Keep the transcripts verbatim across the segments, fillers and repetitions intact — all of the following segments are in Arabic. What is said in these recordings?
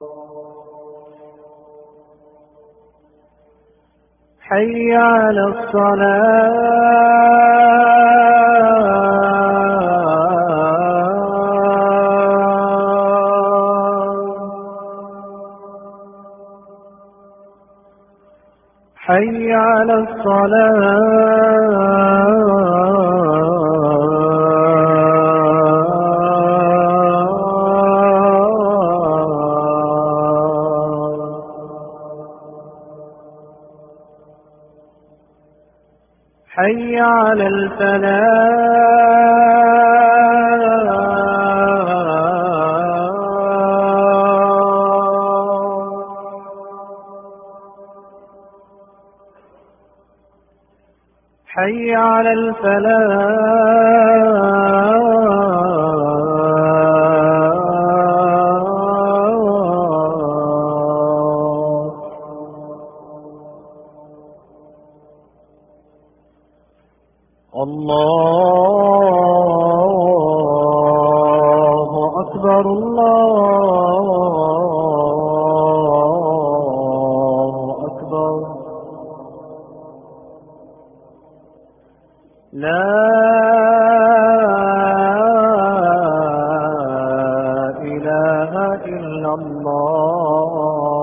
حي على الصلاة حي على الصلاة حي على الفلاح حي على الفلاح. الله أكبر الله أكبر. لا إله إلا الله.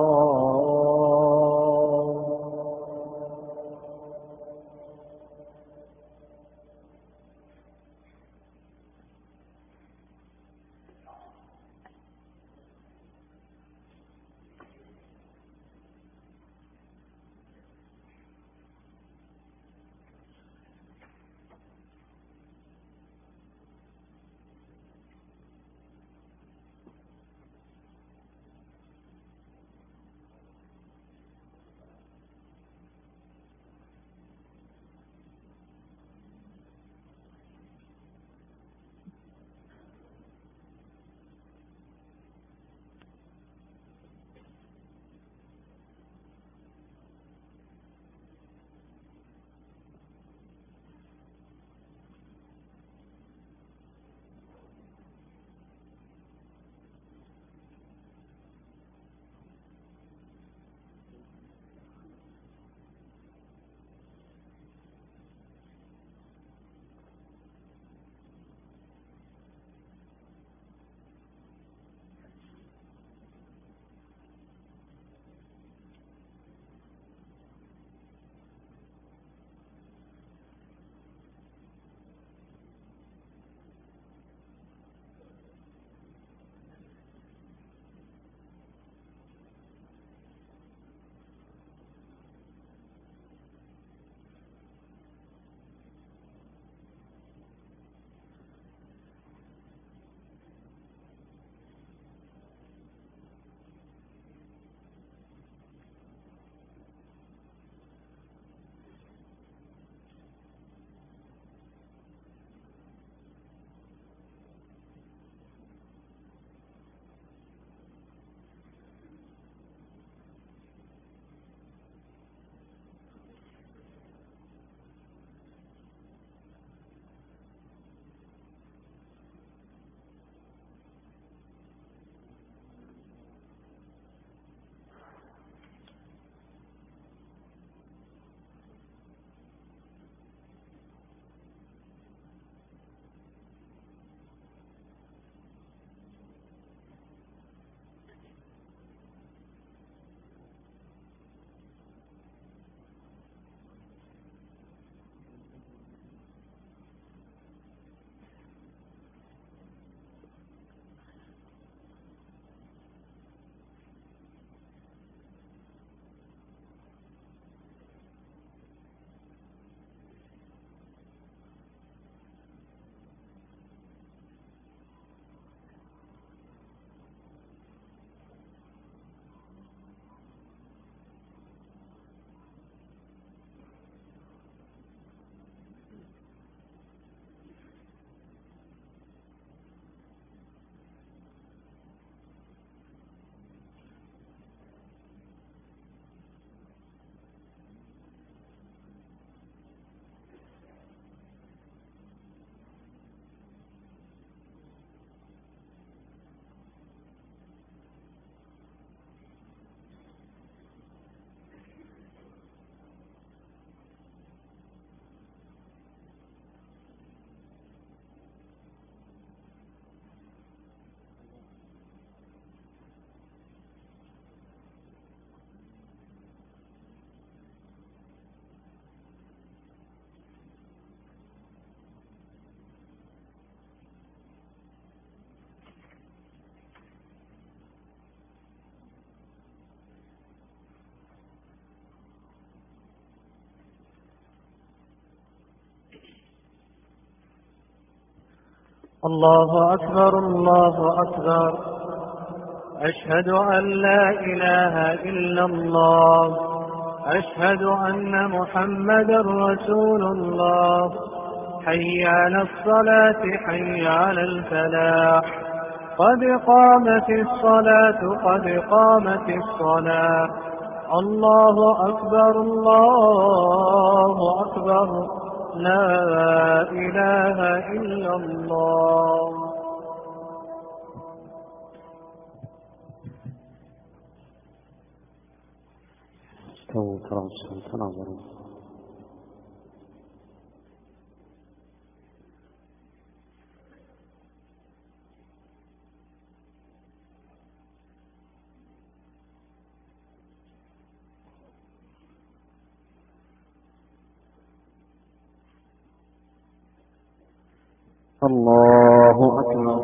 الله أكبر الله أكبر. أشهد أن لا إله إلا الله. أشهد أن محمدا رسول الله. حي على الصلاة حي على الفلاح. قد قامت الصلاة قد قامت الصلاة. الله أكبر الله أكبر. لا إله إلا الله. استووا تراصوا تناظروا. الله أكبر.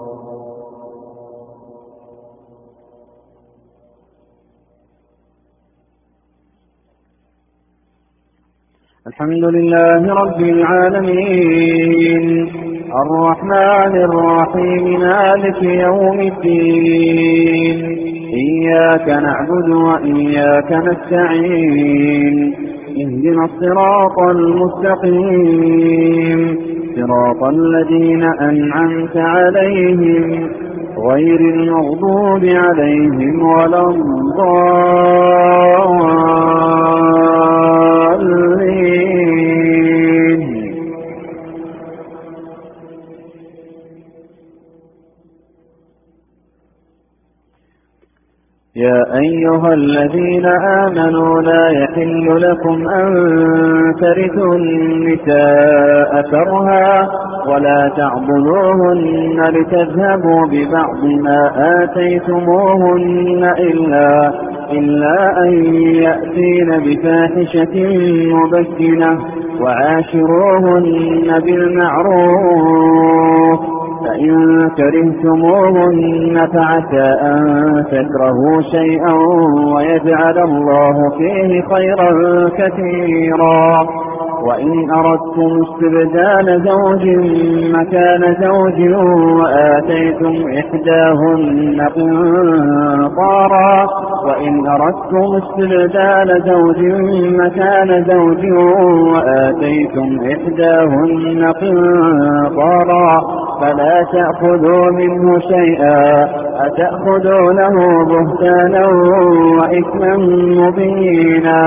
الحمد لله رب العالمين الرحمن الرحيم مالك يوم الدين. إياك نعبد وإياك نستعين. اهدنا الصراط المستقيم صراط الذين أنعمت عليهم غير المغضوب عليهم ولا الضالين. يا أيها الذين آمنوا لا يحل لكم أن ترثوا النساء كرها ولا تعضلوهن لتذهبوا ببعض ما آتيتموهن إلا, إلا أن يأتين بفاحشة مبينة وعاشروهن بالمعروف. فإن كرهتموهن فعسى أن تكرهوا شيئا ويجعل الله فيه خيرا كثيرا. وإن أردتم استبدال زوج مكان زوج وآتيتم إحداهن قنطارا وإن أردتم استبدال زوج مكان زوج وآتيتم إحداهن قنطارا فلا تأخذوا منه شيئا أتأخذونه بهتانا وإثما مبينا.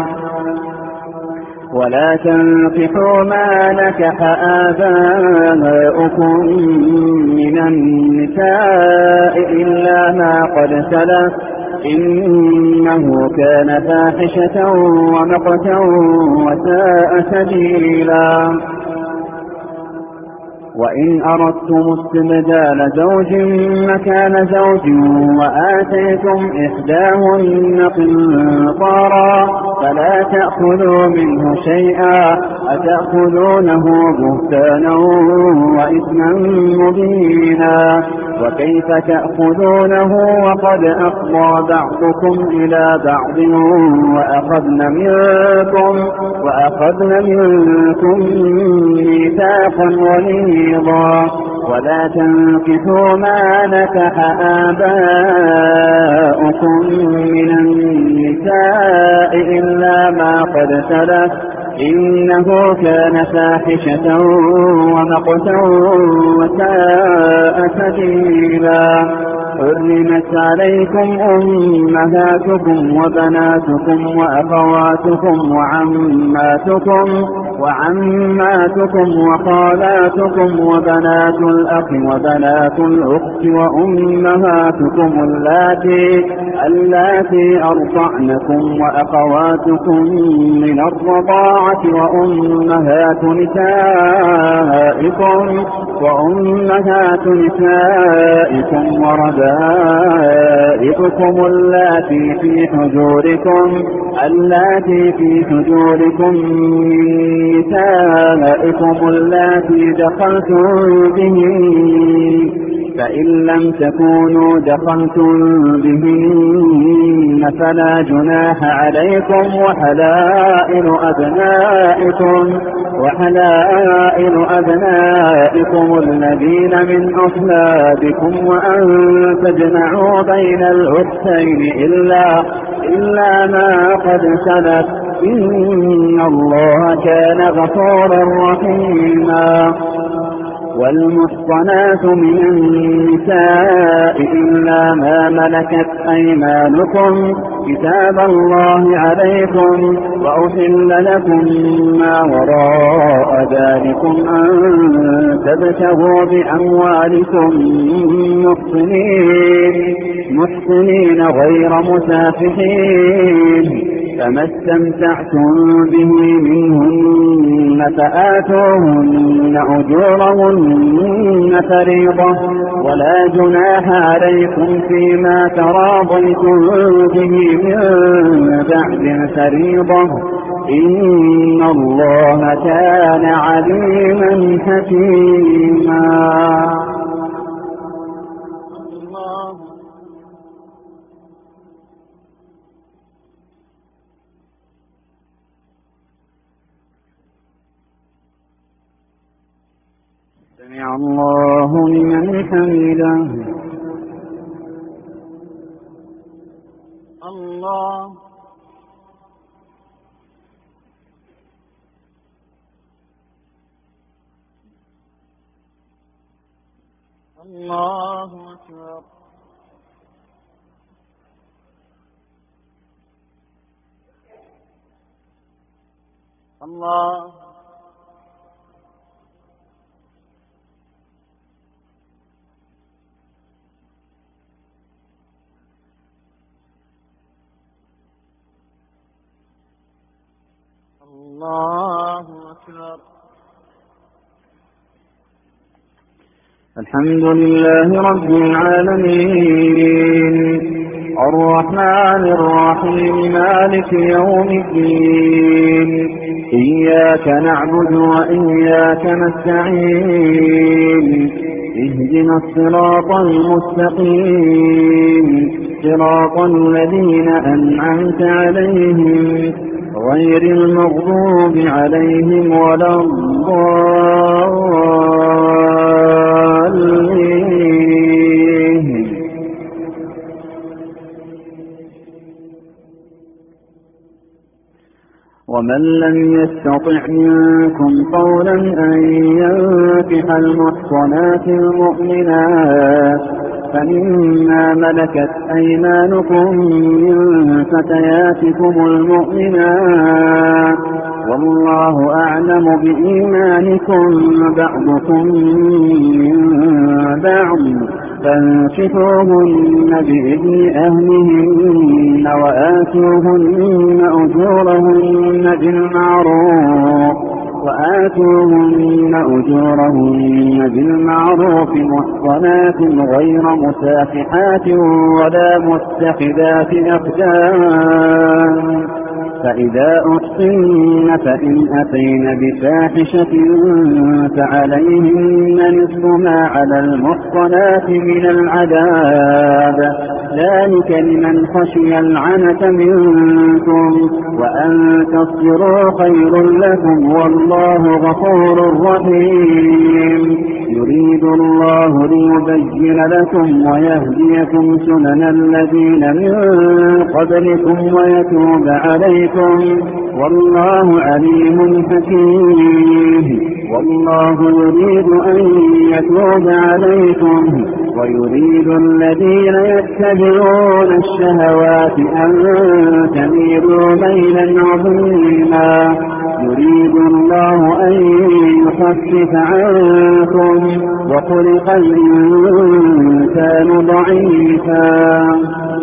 ولا تنكحوا ما نكح آباؤكم من النساء إلا ما قد سلف إنه كان فاحشة ومقتا وساء سبيلا. وإن أردتم استبدال زوج مكان زوج وآتيتم إحداهن قنطارا فلا تأخذوا منه شيئا أتأخذونه بهتانا وإثما مبينا. وكيف تأخذونه وقد أفضى بعضكم إلى بعض وأخذن منكم, وأخذن منكم ميثاقا غليظا. ولا تنكحوا ما نكح آباؤكم من النساء إلا ما قد سلف إنه كان فاحشة ومقتا وساء سبيلا. حرمت عليكم أمهاتكم وبناتكم وأخواتكم وعماتكم وعماتكم وخالاتكم وبنات الأخ وبنات الأخت وأمهاتكم اللاتي اللاتي أرضعنكم وأخواتكم من الرضاعة وأمهات نسائكم وأمهات نسائكم وربائبكم اللاتي في حجوركم اللاتي في حجوركم من نسائكم اللاتي دخلتم بهن فإن لم تكونوا دخلتم بهن فلا جناح عليكم وحلائل أبنائكم وحلائل أبنائكم الذين من أصلابكم وأن تجمعوا بين الأختين إلا, إلا ما قد سلف إن الله كان غفورا رحيما. والمحصنات من النساء إلا ما ملكت أيمانكم كتاب الله عليكم وأحل لكم ما وراء ذلكم أن تبتغوا بأموالكم محصنين, محصنين غير مسافحين. فما استمتعتم به منهن فآتوهن أجورهن فريضة ولا جناح عليكم فيما تراضيتم به من بعد فريضة إن الله كان عليما حكيما. سمع الله لمن حمده. الله الله أكبر. الله الله أكبر. الحمد لله رب العالمين الرحمن الرحيم مالك يوم الدين إياك نعبد وإياك نستعين اهدنا الصراط المستقيم صراط الذين أنعمت عليهم غير المغضوب عليهم ولا الضالين. ومن لم يستطع منكم قولا أن ينكح المحصنات المؤمنات فمما ملكت أيمانكم من فتياتكم المؤمنات والله أعلم بإيمانكم بعضكم من بعض فانكحوهن بإذن أهلهن وآتوهن أجورهن بالمعروف وآتوهن أجورهن بالمعروف محصنات غير مسافحات ولا متخذات أخدان فإذا أحصن فإن أتين بفاحشة فعليهن نصف ما على المحصنات من العذاب ذلك لمن خشي العنة منكم وأن تصبروا خير لكم والله غفور رحيم. يريد الله ليبين لكم ويهديكم سنن الذين من قبلكم ويتوب عليكم والله عليم حكيم. والله يريد أن يتوب عليكم ويريد الذين يتبعون الشهوات أن تميلوا ميلا عظيما. يريد الله أن يخفف عنكم وخلق الإنسان ضعيفا.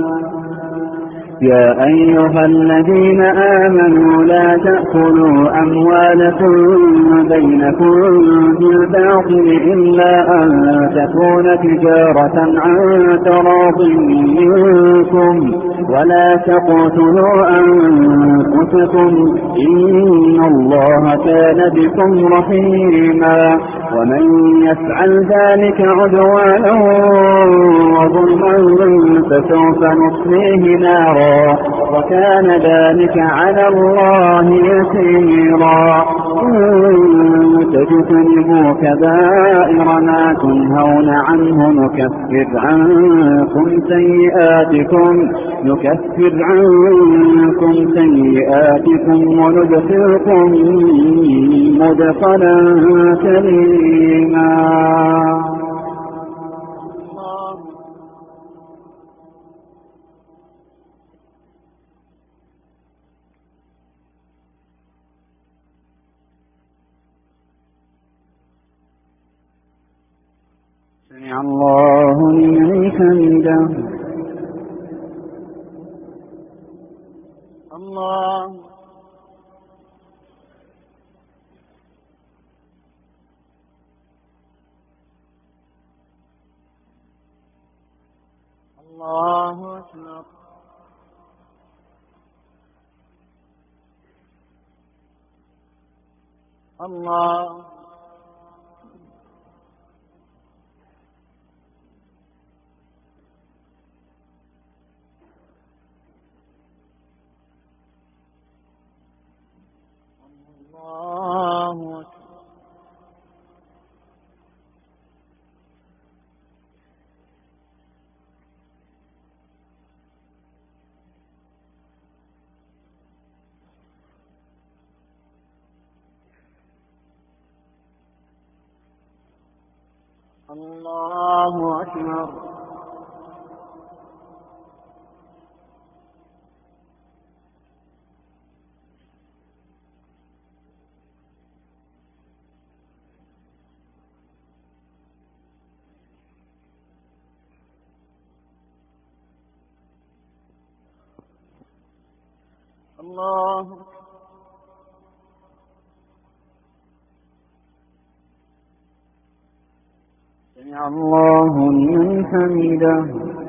يا أيها الذين آمنوا لا تأكلوا أموالكم بينكم بالباطل إلا أن تكون تجارة عن تراض منكم ولا تقتلوا أنفسكم إن الله كان بكم رحيما. ومن يفعل ذلك عدوانا وظلما فسوف نصليه نارا وكان ذلك على الله يسيرا. إن تجتنبوا كبائر ما تنهون عنه نكفر عنكم سيئاتكم نكفر عنكم سيئاتكم وندخلكم مدخلا كريما. سمع الله لمن حمده. الله الله أكبر. الله الله أكبر. الله أكبر. الله سمع الله لمن حمده.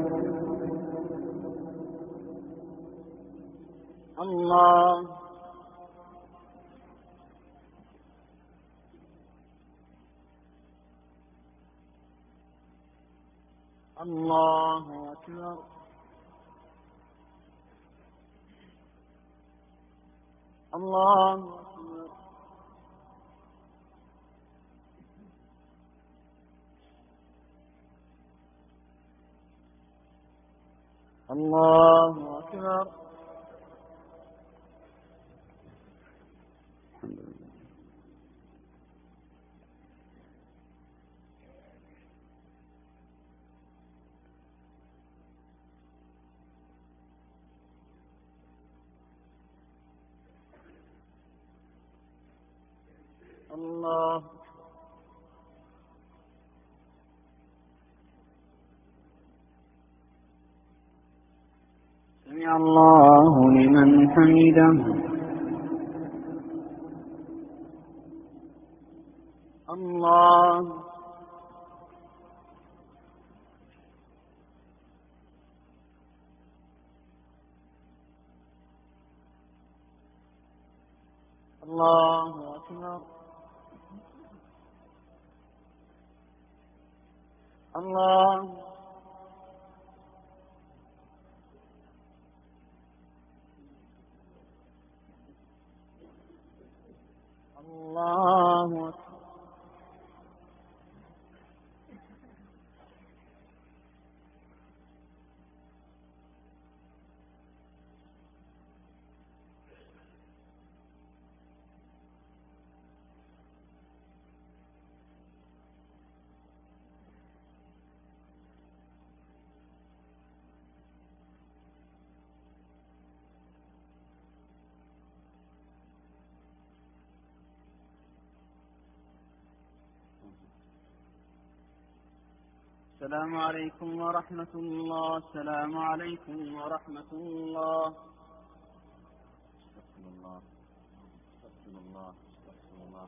الله الله أكبر. الله أكبر. الله أكبر. الله سمع الله لمن حمده. الله الله أكبر. الله الله أكبر. السلام عليكم ورحمة الله. السلام عليكم ورحمة الله. استغفر الله استغفر الله استغفر الله.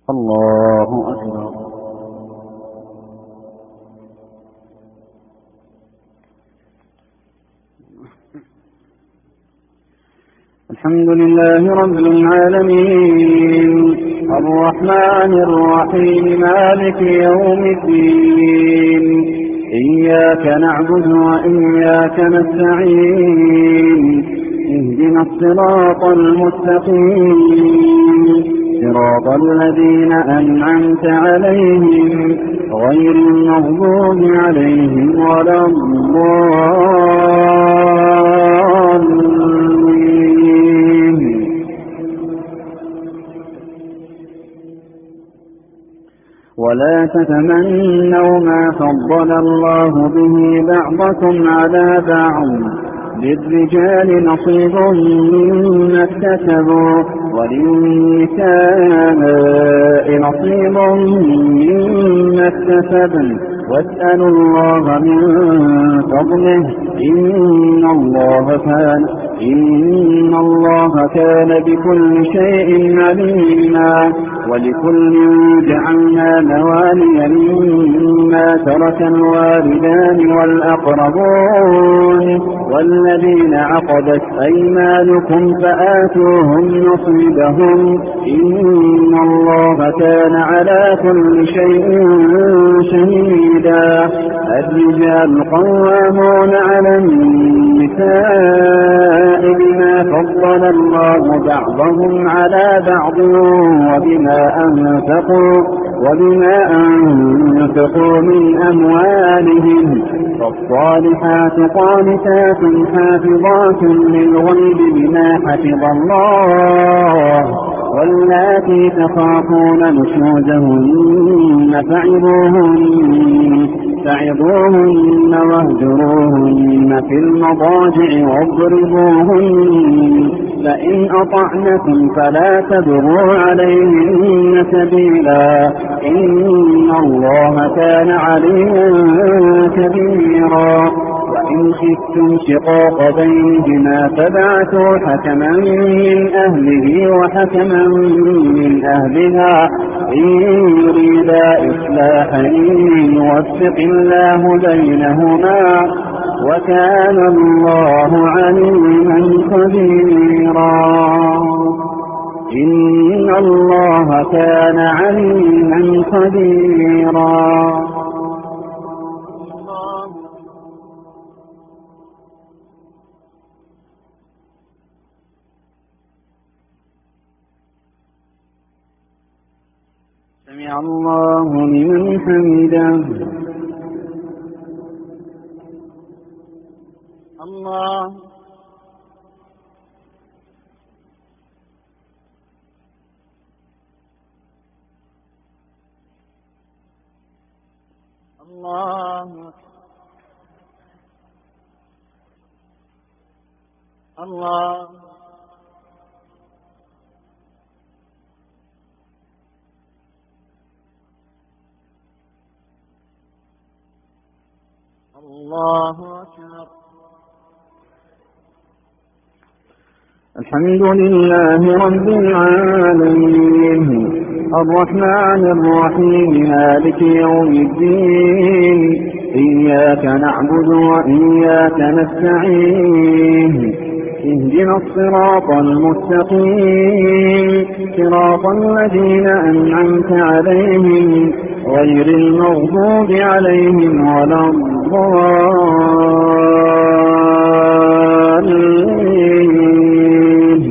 الله أكبر. الحمد لله رب العالمين الرحمن الرحيم مالك يوم الدين إياك نعبد وإياك نستعين اهدنا الصراط المستقيم صراط الذين أنعمت عليهم غير المغضوب عليهم ولا الضالين. ولا تتمنوا ما فضل الله به بعضكم على بعض للرجال نصيب مما اكتسبوا وللنساء نصيب مما اكتسبن واسألوا الله من فضله إن الله كان إن الله كان بكل شيء عليما. ولكل جعلنا موالي مما ترك الوالدان والأقربون والذين عقدت أيمانكم فآتوهم نصيبهم إن الله كان على كل شيء شهيدا. الرجال قوامون على النساء بما فضل الله بعضهم على بعض وبما أنفقوا وبما أنفقوا من أموالهم. فالصالحات قانتات حافظات للغيب بما حفظ الله واللاتي تخافون نشوزهن فعظوهن فعظوهن واهجروهن في المضاجع واضربوهن فإن أطعنكم فلا تبغوا عليهن سبيلا إن الله كان عليا كبيرا. وإن خفتم شقاق بينهما فبعثوا حكما من أهله وحكما من أهلها إن يريدا إصلاحا يوفق الله بينهما وكان الله عليما خبيرا. إن الله كان عليما خبيرا. سمع الله لمن حمده. الله الله الله الله أكبر. الحمد لله رب العالمين الرحمن الرحيم مالك يوم الدين إياك نعبد وإياك نستعين اهدنا الصراط المستقيم صراط الذين أنعمت عليهم غير المغضوب عليهم ولا الضالين.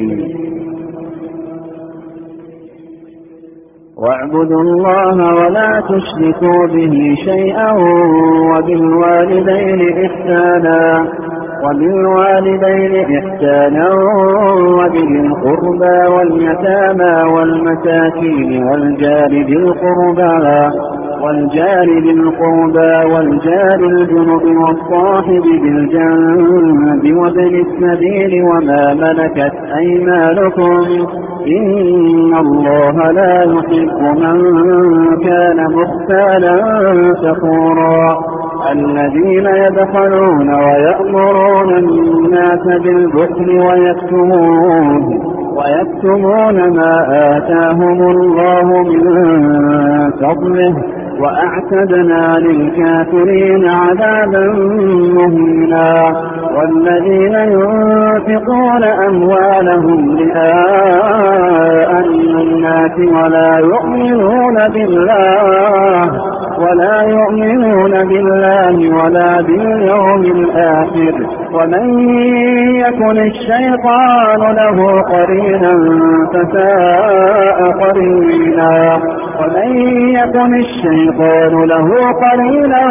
واعبدوا الله ولا تشركوا به شيئا وبالوالدين إحسانا وبالوالدين إحسانا وبذي القربى واليتامى والمساكين والجار ذي القربى والجار ذي القربى والجار الجنب والصاحب بالجنب وابن السبيل وما ملكت أيمانكم إن الله لا يحب من كان مختالا فخورا. الذين يبخلون ويأمرون الناس بالبخل ويكتمون ويكتمون ما آتاهم الله من فضله وأعتدنا للكافرين عذابا مهينا. والذين ينفقون أموالهم رئاء الناس ولا يؤمنون بالله ولا يؤمنون بالله ولا باليوم الآخر ومن يكن الشيطان له قرينا فساء قرينا ومن يكن الشيطان له قرينا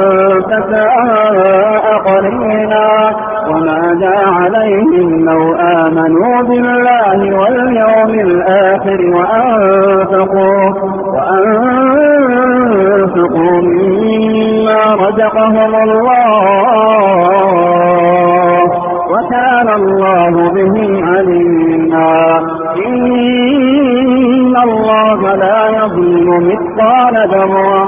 فساء قرينا وماذا عليهم لو آمنوا بالله واليوم الآخر وأنفقوا وأنفقوا مما رزقهم الله وكان الله بهم عليما. إن الله لا يظلم مثقال ذرة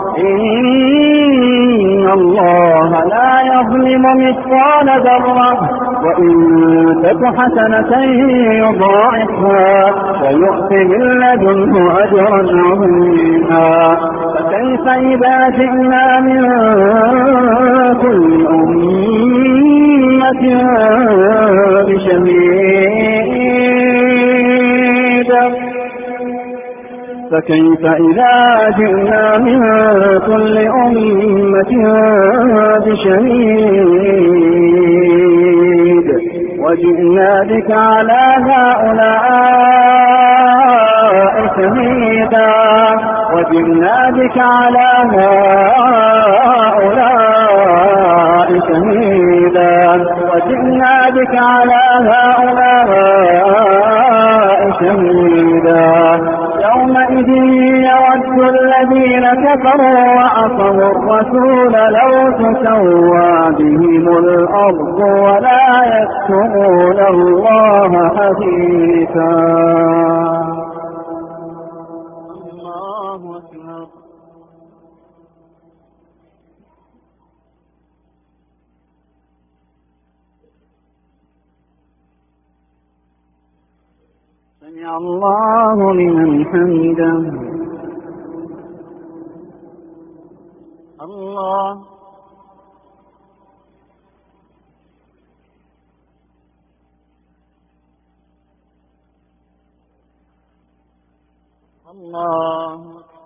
إن الله لا يظلم مثقال ذرة وإن تك حسنة يضاعفها ويؤت من لدنه أجرا عظيما. فكيف إذا جئنا من كل أمة بشهيد فكيف إذا جئنا من كل أمة بشهيد وجئنا بك على هؤلاء شهيدا وجئنا بك على هؤلاء شهيدا وجئنا بك على هؤلاء شهيدا. يومئذ يود الذين كفروا وعصوا الرسول لو تسوى بهم الأرض ولا يكتمون الله حديثا. الله أكبر. سمع الله لمن حمده. الله الله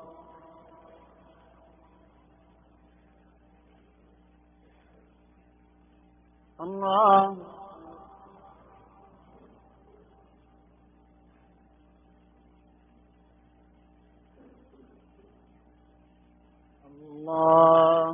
الله الله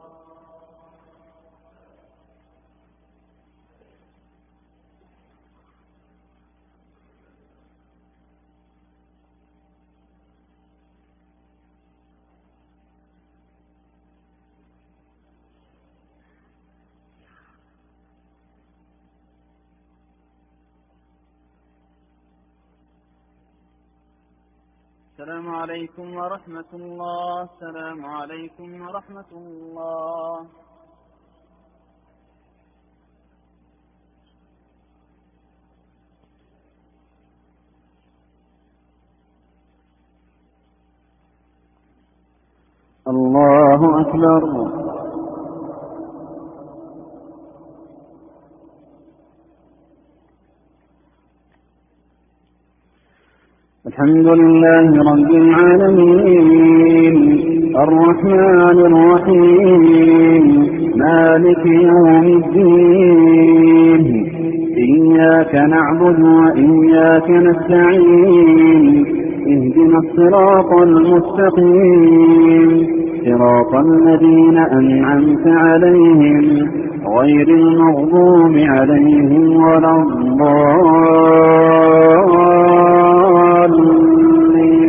السلام عليكم ورحمة الله. السلام عليكم ورحمة الله. الله أكبر. الحمد لله رب العالمين الرحمن الرحيم مالك يوم الدين إياك نعبد وإياك نستعين اهدنا الصراط المستقيم صراط الذين أنعمت عليهم غير المغضوب عليهم ولا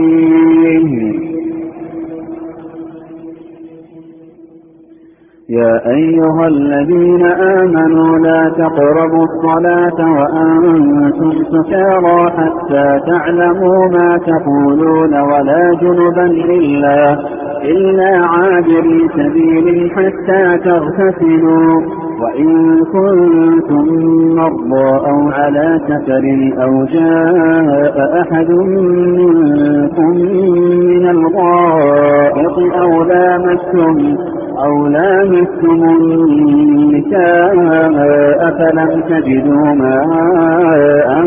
الضالين. يا أيها الذين آمنوا لا تقربوا الصلاة وأنتم سكارى حتى تعلموا ما تقولون ولا جنبا إلا, إلا عابري سبيل حتى تغتسلوا وإن كنتم مرضى أو على سفر أو جاء أحد منكم من الغائط أو لامستم أو لامستم النساء فلم تجدوا ماء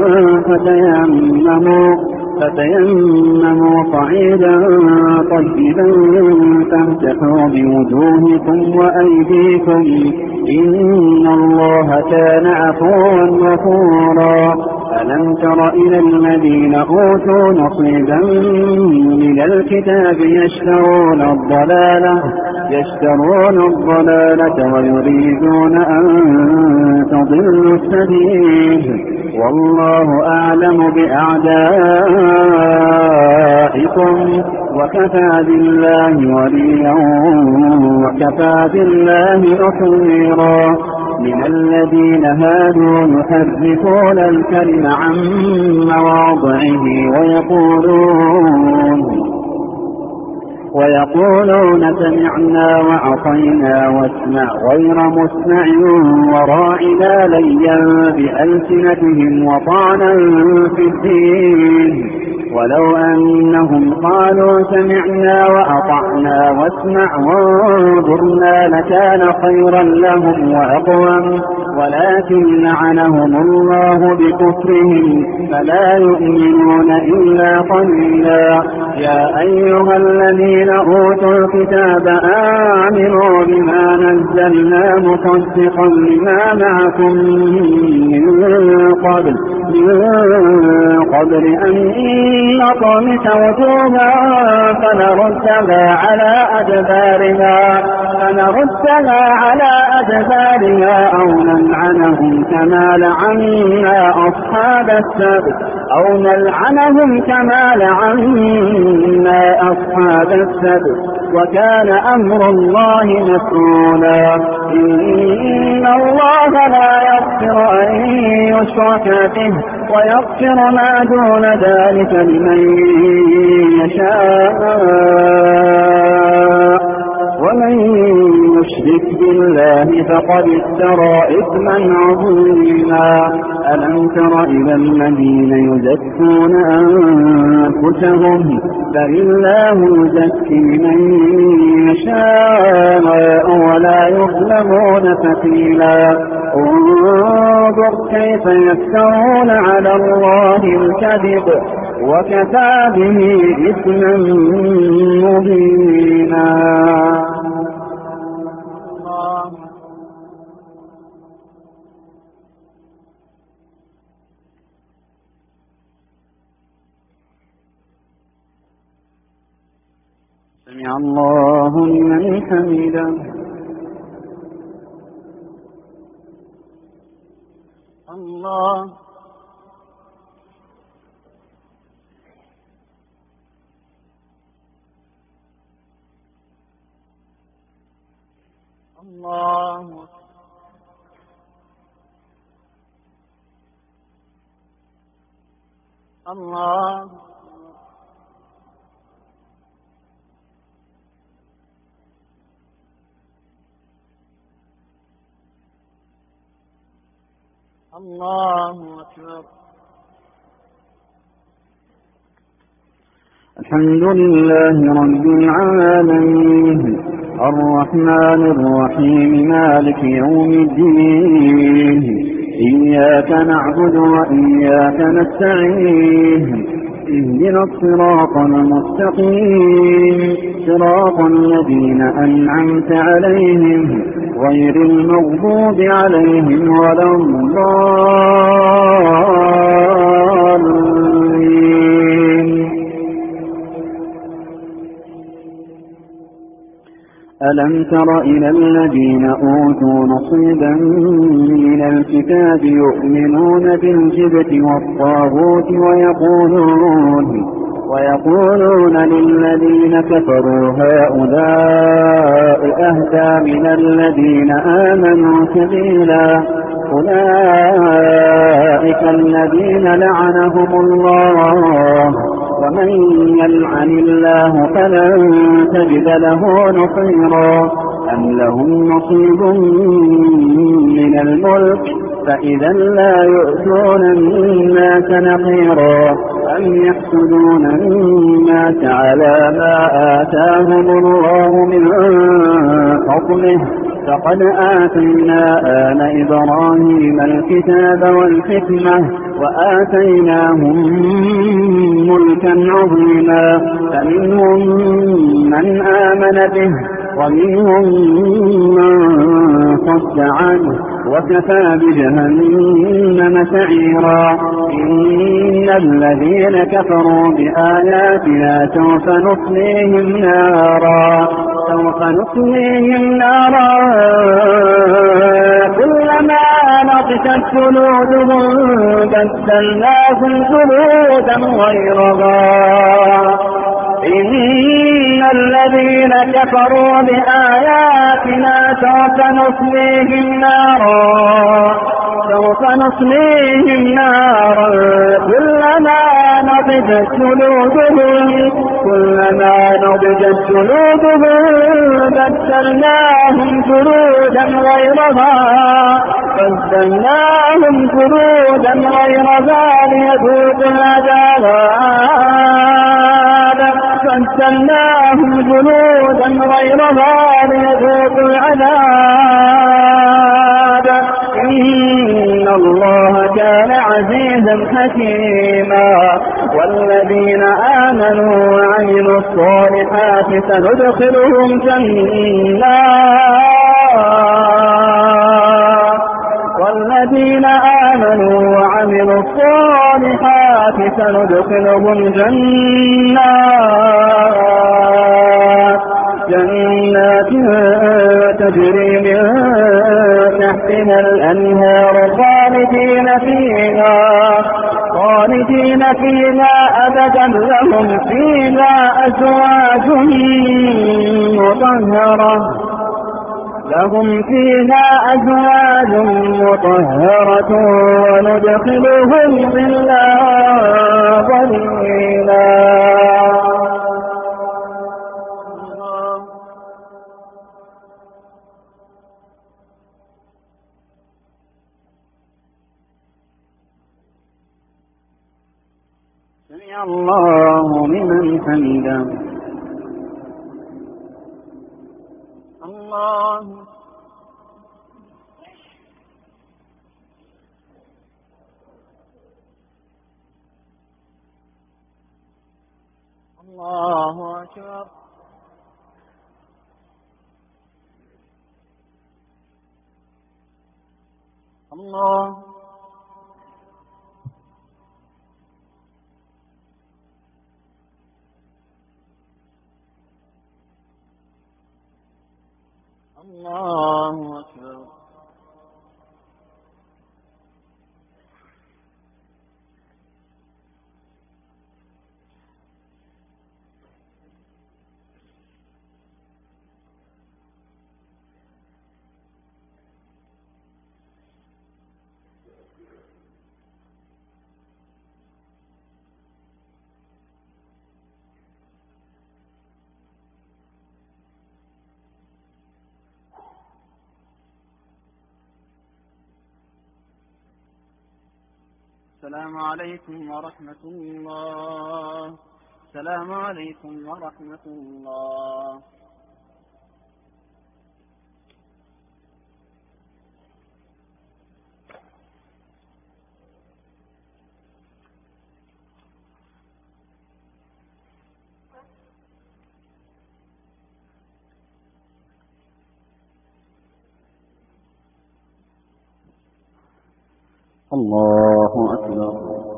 فتيمموا فتيمموا صعيدا طيبا فامسحوا بوجوهكم وأيديكم إن الله كان عفوا غفورا. ألم تر إلى الذين أوتوا نصيبا من الكتاب يشترون الضلالة يشترون الضلالة ويريدون أن تضلوا السبيل والله أعلم بأعدائكم وكفى بالله وليا وكفى بالله نصيرا. من الذين هادوا يحرفون الكلم عن مواضعه ويقولون ويقولون سمعنا وعصينا واسمع غير مسمع وراعنا ليا بألسنتهم وطعنا في الدين ولو أنهم قالوا سمعنا وأطعنا واسمع وانظرنا لكان خيرا لهم وأقوم ولكن لعنهم الله بكفرهم فلا يؤمنون إلا قليلا. يا أيها الذين أوتوا الكتاب آمنوا بما نزلنا مصدقا لما معكم من قبل من قبل أن نطمس وجوها فنردها على أدبارها فنردها على أدبارها أو نلعنهم كما لعنا أصحاب السبت أو نلعنهم كما لعنا أصحاب السبت وكان أمر الله مسؤولا. إن الله لا يغفر أن يشرك به ويغفر ما دون ذلك لمن يشاء ومن يشرك بالله فقد افترى إثما عظيما. ألم تر إلى الذين يزكون أنفسهم بل الله يزكي من يشاء ولا يظلمون فتيلا. انظر كيف يفترون على الله الكذب وكفى به إثما مبينا. سمع الله لمن حمده. الله الله الله الله أكبر. الحمد لله رب العالمين الرحمن الرحيم مالك يوم الدين إياك نعبد وإياك نستعين اهدنا الصراط المستقيم صراط الذين أنعمت عليهم غير المغضوب عليهم ولا الضالين. ألم تر إلى الذين أوتوا نصيبا من الكتاب يؤمنون بالجبت والطاغوت ويقولون ويقولون للذين كفروا هؤلاء أهدى من الذين آمنوا سبيلا أولئك الذين لعنهم الله ومن يلعن الله فلن تجد له نصيرا أم لهم نصيب من الملك فإذا لا يؤتون الناس نقيرا أم يحسدون الناس على ما آتاهم الله من فضله فقد آتينا آل إبراهيم الكتاب والحكمة وآتيناهم ملكا عظيما فمنهم من آمن به ومنهم من صد عنه وكفى بجهنم سعيرا إن الذين كفروا بآياتنا سوف نصليهم نارا سوف نصليهم نارا كلما نضجت جلودهم بدلناهم جلودا غيرها إن الذين كفروا بآياتنا سوف نصليهم نارا سوف نصليهم نارا كلما نضجت جلودهم كلما نضجت جلودهم بدلناهم جلودا غيرها بدلناهم جلودا غيرها ليذوقوا العذاب بدلناهم جلودا غيرها ليذوقوا العذاب إن الله كان عزيزا حكيما والذين آمنوا وعملوا الصالحات سندخلهم جنات والذين آمنوا وعملوا الصالحات سندخلهم جنات جنات تجري من تحتها الأنهار خالدين فيها خالدين فيها أبدا لهم فيها أزواج مطهرة لهم فيها أزواج مطهرة وندخلهم ظلا ظليلا. سمع الله لمن حمده. الله الله أكبر. الله الله أكبر. السلام عليكم ورحمة الله. السلام عليكم ورحمة الله. الله أكبر.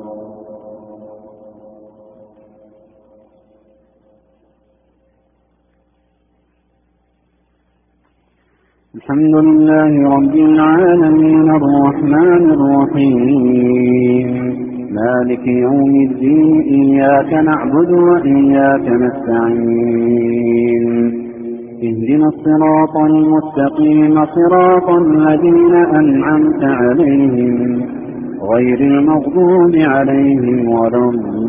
الحمد لله رب العالمين الرحمن الرحيم مالك يوم الدين إياك نعبد وإياك نستعين اهدنا الصراط المستقيم صراط الذين أنعمت عليهم غير المغضوب عليهم ولا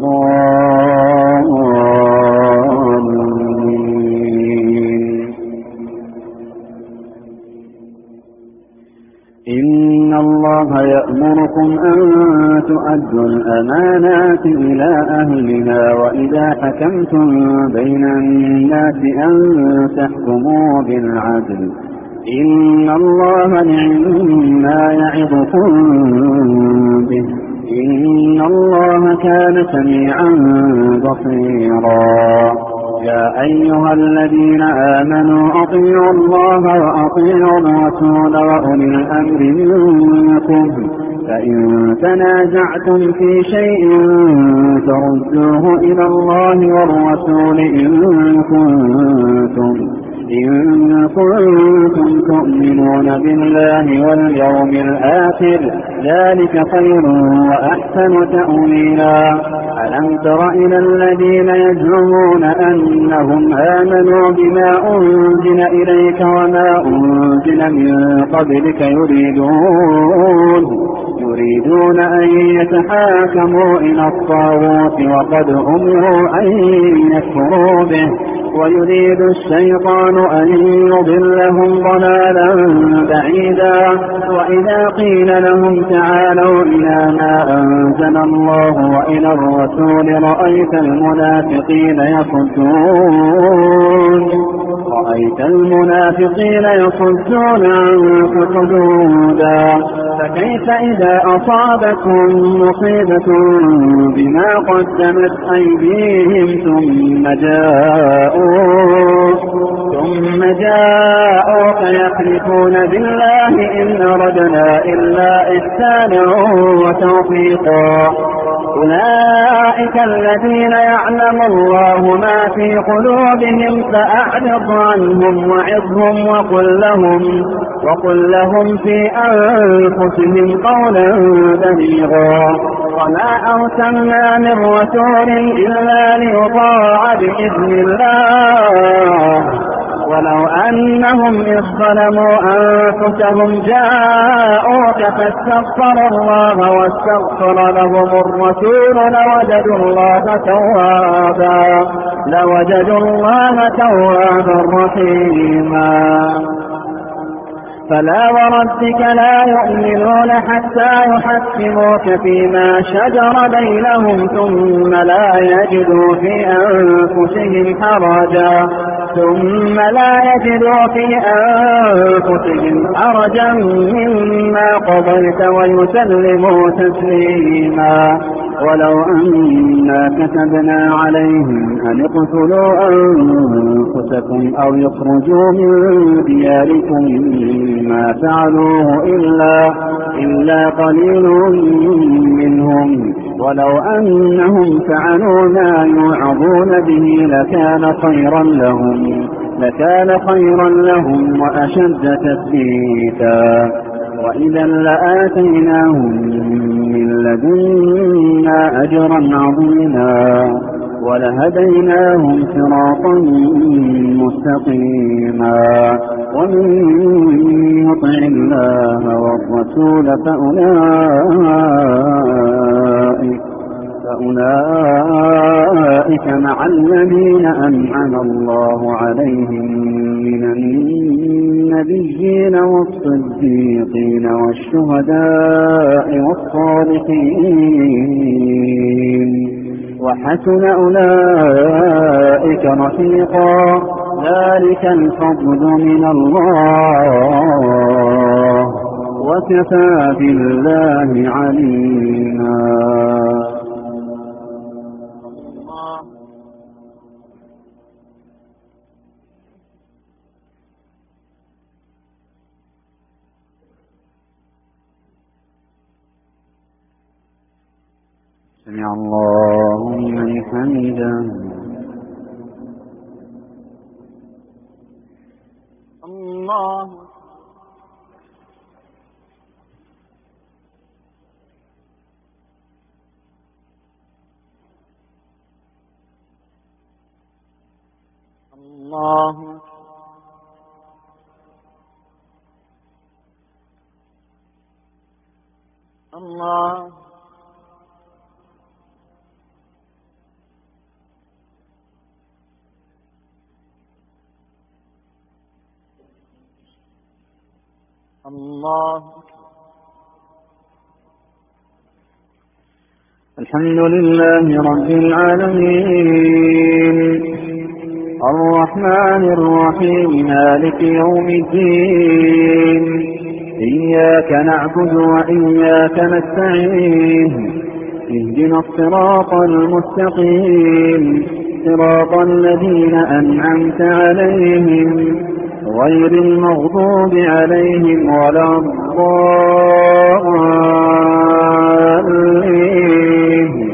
الضالين. إن الله يأمركم أن تؤدوا الأمانات إلى أهلها وإذا حكمتم بين الناس أن تحكموا بالعدل إن الله نعم يعظكم به إن الله كان سميعا بصيرا. يا أيها الذين آمنوا أطيعوا الله وأطيعوا الرسول وأولي الأمر منكم فإن تنازعتم في شيء فردوه إلى الله والرسول إن كنتم إن كنتم تؤمنون بالله واليوم الآخر ذلك خير وأحسن تأويلا. ألم تر إلى الذين يزعمون أنهم آمنوا بما أنزل إليك وما أنزل من قبلك يريدون يريدون أن يتحاكموا إلى الطاغوت وقد أمروا أن يكفروا به ويريد الشيطان أن يضلهم ضلالا بعيدا. وإذا قيل لهم تعالوا إلى ما أنزل الله وإلى الرسول رأيت المنافقين يصدون رأيت المنافقين يصدون عنك صدودا. فكيف إذا أصابتهم مصيبة بما قدمت أيديهم ثم جاءوا ثم جاءوك يحلفون بالله إن أردنا إلا إحسانا وتوفيقا. أولئك الذين يعلم الله ما في قلوبهم فأعرض عنهم وعظهم وقل لهم, وقل لهم في أنفسهم قولا بليغا. وما أرسلنا من رسول إلا ليطاع بإذن الله ولو أنهم إذ ظلموا أنفسهم جاءوك فاستغفروا الله واستغفر لهم الرسول لوجدوا الله توابا لوجدوا الله توابا رحيما. فلا وربك لا يؤمنون حتى يحكموك فيما شجر بينهم ثم لا يجدوا في أنفسهم حرجا ثم لا يجدوا في أنفسهم حرجا مما قضيت ويسلموا تسليما. ولو أنا كتبنا عليهم أن اقتلوا أنفسكم أو يخرجوا من دياركم ما فعلوه إلا, إلا قليل منهم ولو أنهم فعلوا ما يوعظون به لكان خيرا لهم لكان خيرا لهم وأشد تثبيتا. وإذا لآتيناهم من لدنا أجرا عظيما ولهديناهم صراطا مستقيما. ومن يطع الله والرسول فأولئك, فأولئك مع الذين أنعم الله عليهم من النبيين والصديقين والشهداء والصالحين وحسن أولئك رفيقا. ذلك الفضل من الله وكفى بالله عليما. سمع الله لمن حمده. الله الله الله الله. الحمد لله رب العالمين الرحمن الرحيم مالك يوم الدين إياك نعبد وإياك نستعين اهدنا الصراط المستقيم صراط الذين أنعمت عليهم غير المغضوب عليهم ولا الضالين.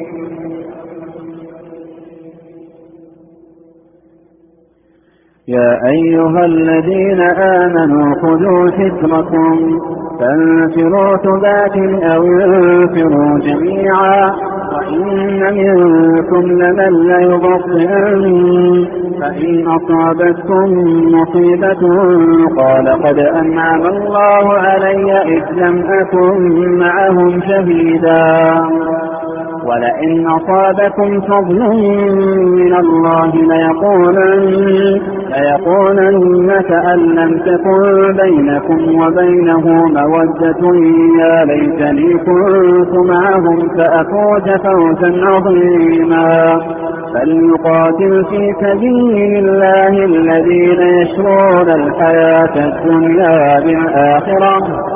يا أيها الذين آمنوا خذوا حذركم فانفروا ثبات أو انفروا جميعا وإن منكم لمن ليبطئن فإن أصابتكم مصيبة قال قد أنعم الله علي إذ لم أكن معهم شهيدا ولئن أصابكم فضل من الله ليقولن ليقولن كأن لم تكن بينكم وبينه مودة يا ليتني كنت معهم فأفوز فوزا عظيما. فليقاتل في سبيل الله الذين يشرون الحياة الدنيا بالآخرة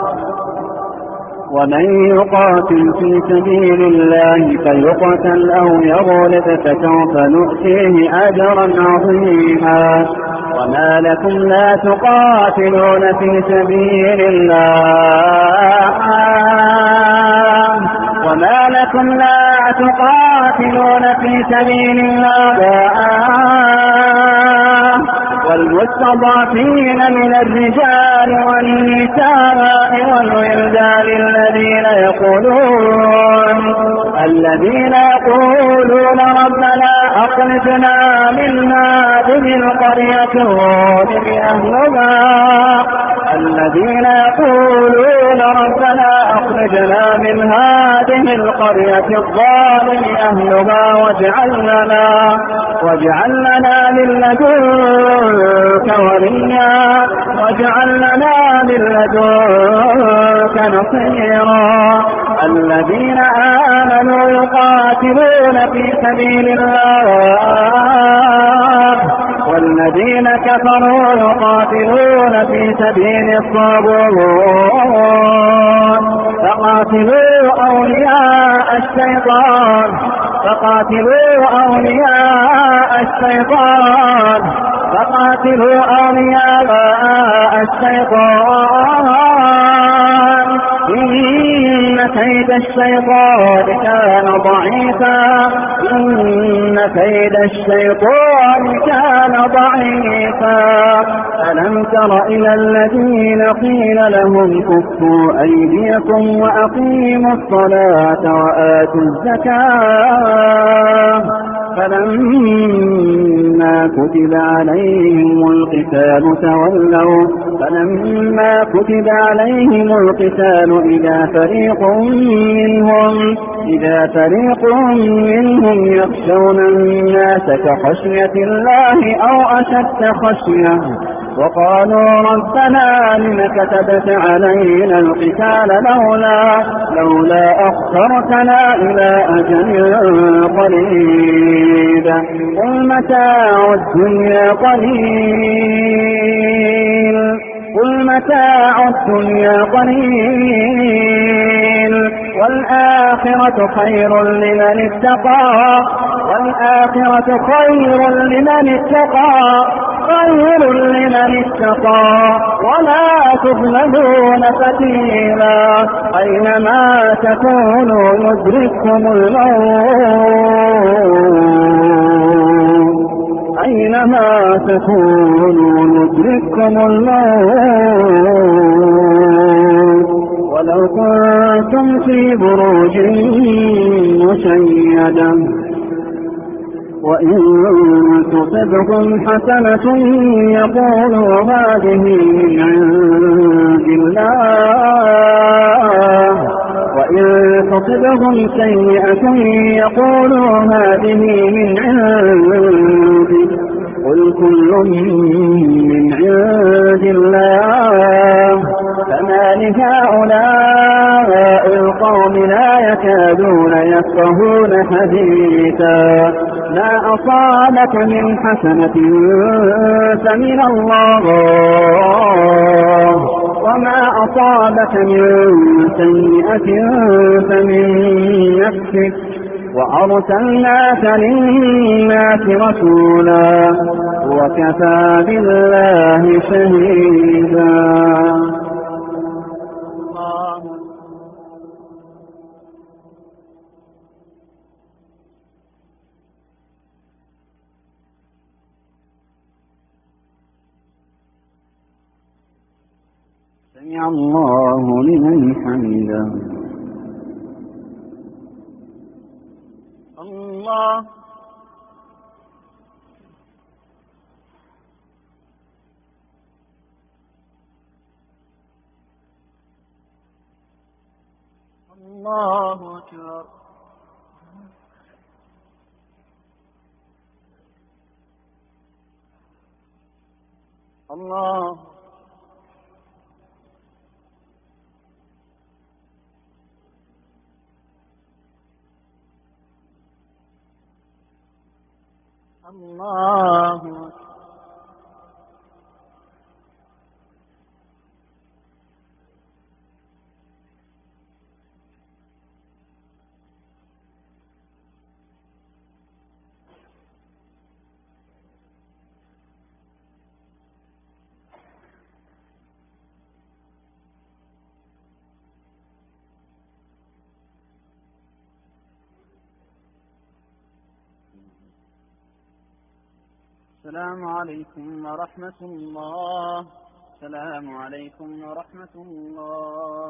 ومن يقاتل في سبيل الله فيقتل أو يغلب فسوف نؤتيه أجرا عظيما. وما لكم لا تقاتلون في سبيل الله وما لكم لا تقاتلون في سبيل الله والمستضعفين من الرجال والنساء والولدان الذين يقولون الذين يقولون ربنا أخرجنا من هذه القرية الظالم أهلها الذين يقولون ربنا أخرجنا من هذه القرية الظالم أهلها واجعل لنا واجعل لنا من لدنك وليا واجعل لنا من لدنك نصيرا. الذين آمنوا يقاتلون في سبيل الله والذين كفروا يقاتلون في سبيل الطاغوت فقاتلوا أولياء الشيطان فقاتلوا أولياء الشيطان فقاتلوا أولياء الشيطان إن كيد الشيطان كان ضعيفا إن كيد الشيطان كان ضعيفا. ألم تر إلى الذين قيل لهم كفوا أيديكم وأقيموا الصلاة وآتوا الزكاة فلما كتب عليهم القتال تولوا فلما كتب عليهم القتال إذا فريق منهم إذا فريق منهم يخشون الناس كخشية الله أو أشد خشية وقالوا ربنا لم كتبت علينا القتال لولا لولا أخرتنا إلى أجل قريب قل متاع الدنيا قليل قل متاع الدنيا قليل والآخرة خير لمن اتقى والآخرة خير لمن اتقى خير لمن اتقى ولا تظلمون فتيلا. أينما تكونوا يدرككم الموت أينما تكونوا يدرككم الموت ولو كنتم في بروج مشيدة وإن تصبهم حسنة يقولوا هذه من عند الله، وإن تصبهم سيئة يقولوا هذه من عندك، قل كل من عند الله. فما لهؤلاء القوم لا يكادون يفقهون حديثا. ما أصابك من حسنة فمن الله، وما أصابك من سيئة فمن نفسك، وأرسلناك للناس رسولا وكفى بالله شهيدا. سمع الله لمن حمده. الله الله أكبر. الله الله السلام عليكم ورحمة الله. السلام عليكم ورحمة الله.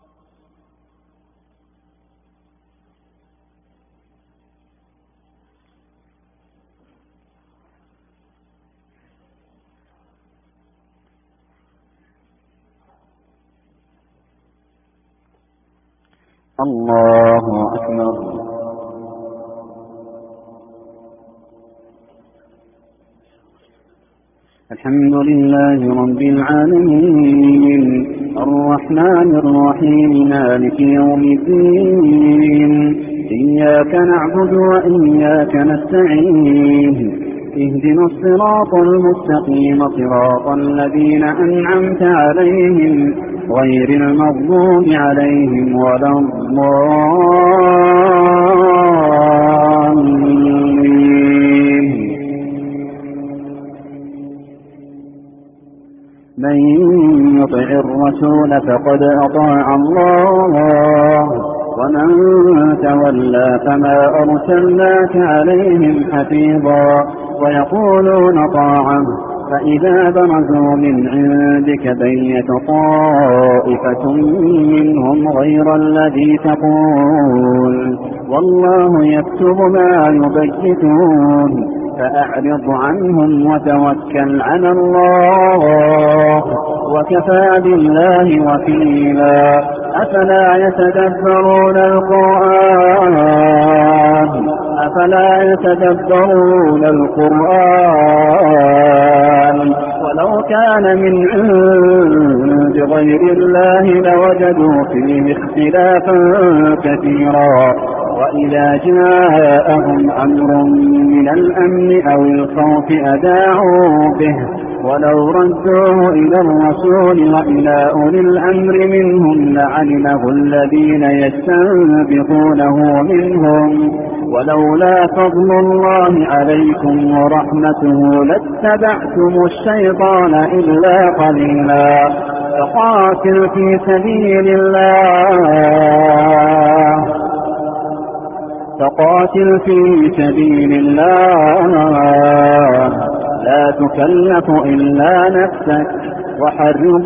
الله أكبر. الحمد لله رب العالمين، الرحمن الرحيم، مالك يوم الدين. إياك نعبد وإياك نستعين، اهدنا الصراط المستقيم، صراط الذين أنعمت عليهم غير المغضوب عليهم ولا الضالين. من يطع الرسول فقد أطاع الله، ومن تولى فما أرسلناك عليهم حفيظا. ويقولون طاعة فإذا برزوا من عندك بيت طائفة منهم غير الذي تقول، والله يكتب ما يبيتون، فأعرض عنهم وتوكل على الله، وكفى بالله وكيلا. أفلا يتدبرون القرآن أفلا يتدبرون القرآن ولو كان من عند غير الله لوجدوا فيه اختلافا كثيرا. وإذا جاءهم أمر من الأمن أو الخوف أذاعوا به، ولو ردوه إلى الرسول وإلى أولي الأمر منهم لعلمه الذين يستنبطونه منهم، ولولا فضل الله عليكم ورحمته لاتبعتم الشيطان إلا قليلا. فقاتل في سبيل الله فقاتل في سبيل الله لا تكلف إلا نفسك، وحرض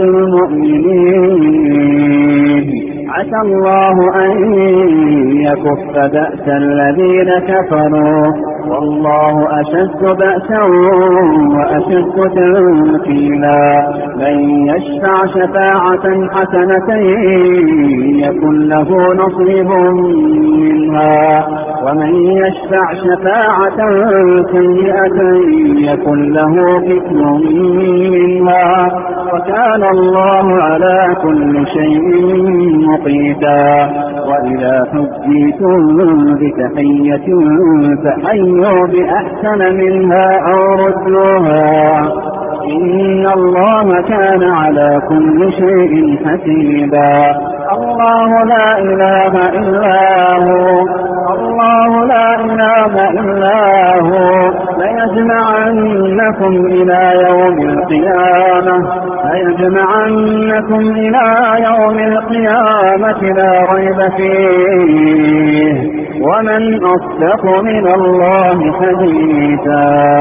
المؤمنين. عسى الله أن يكف بأس الذين كفروا والله أشد بأسا وأشد تنكيلا. من يشفع شفاعة حسنة يكن له نصيب منها ومن يشفع شفاعة سيئة يكن له كفل منها وكان الله على كل شيء مقيتا. وإذا حييتم بتحية فحيوا بأحسن منها أو ردوها إن الله كان على كل شيء حسيبا. الله لا إله إلا هو الله لا إله إلا هو ليجمعنكم إلى يوم القيامة ليجمعنكم إلى يوم القيامة لا ريب فيه ومن أصدق من الله حديثا.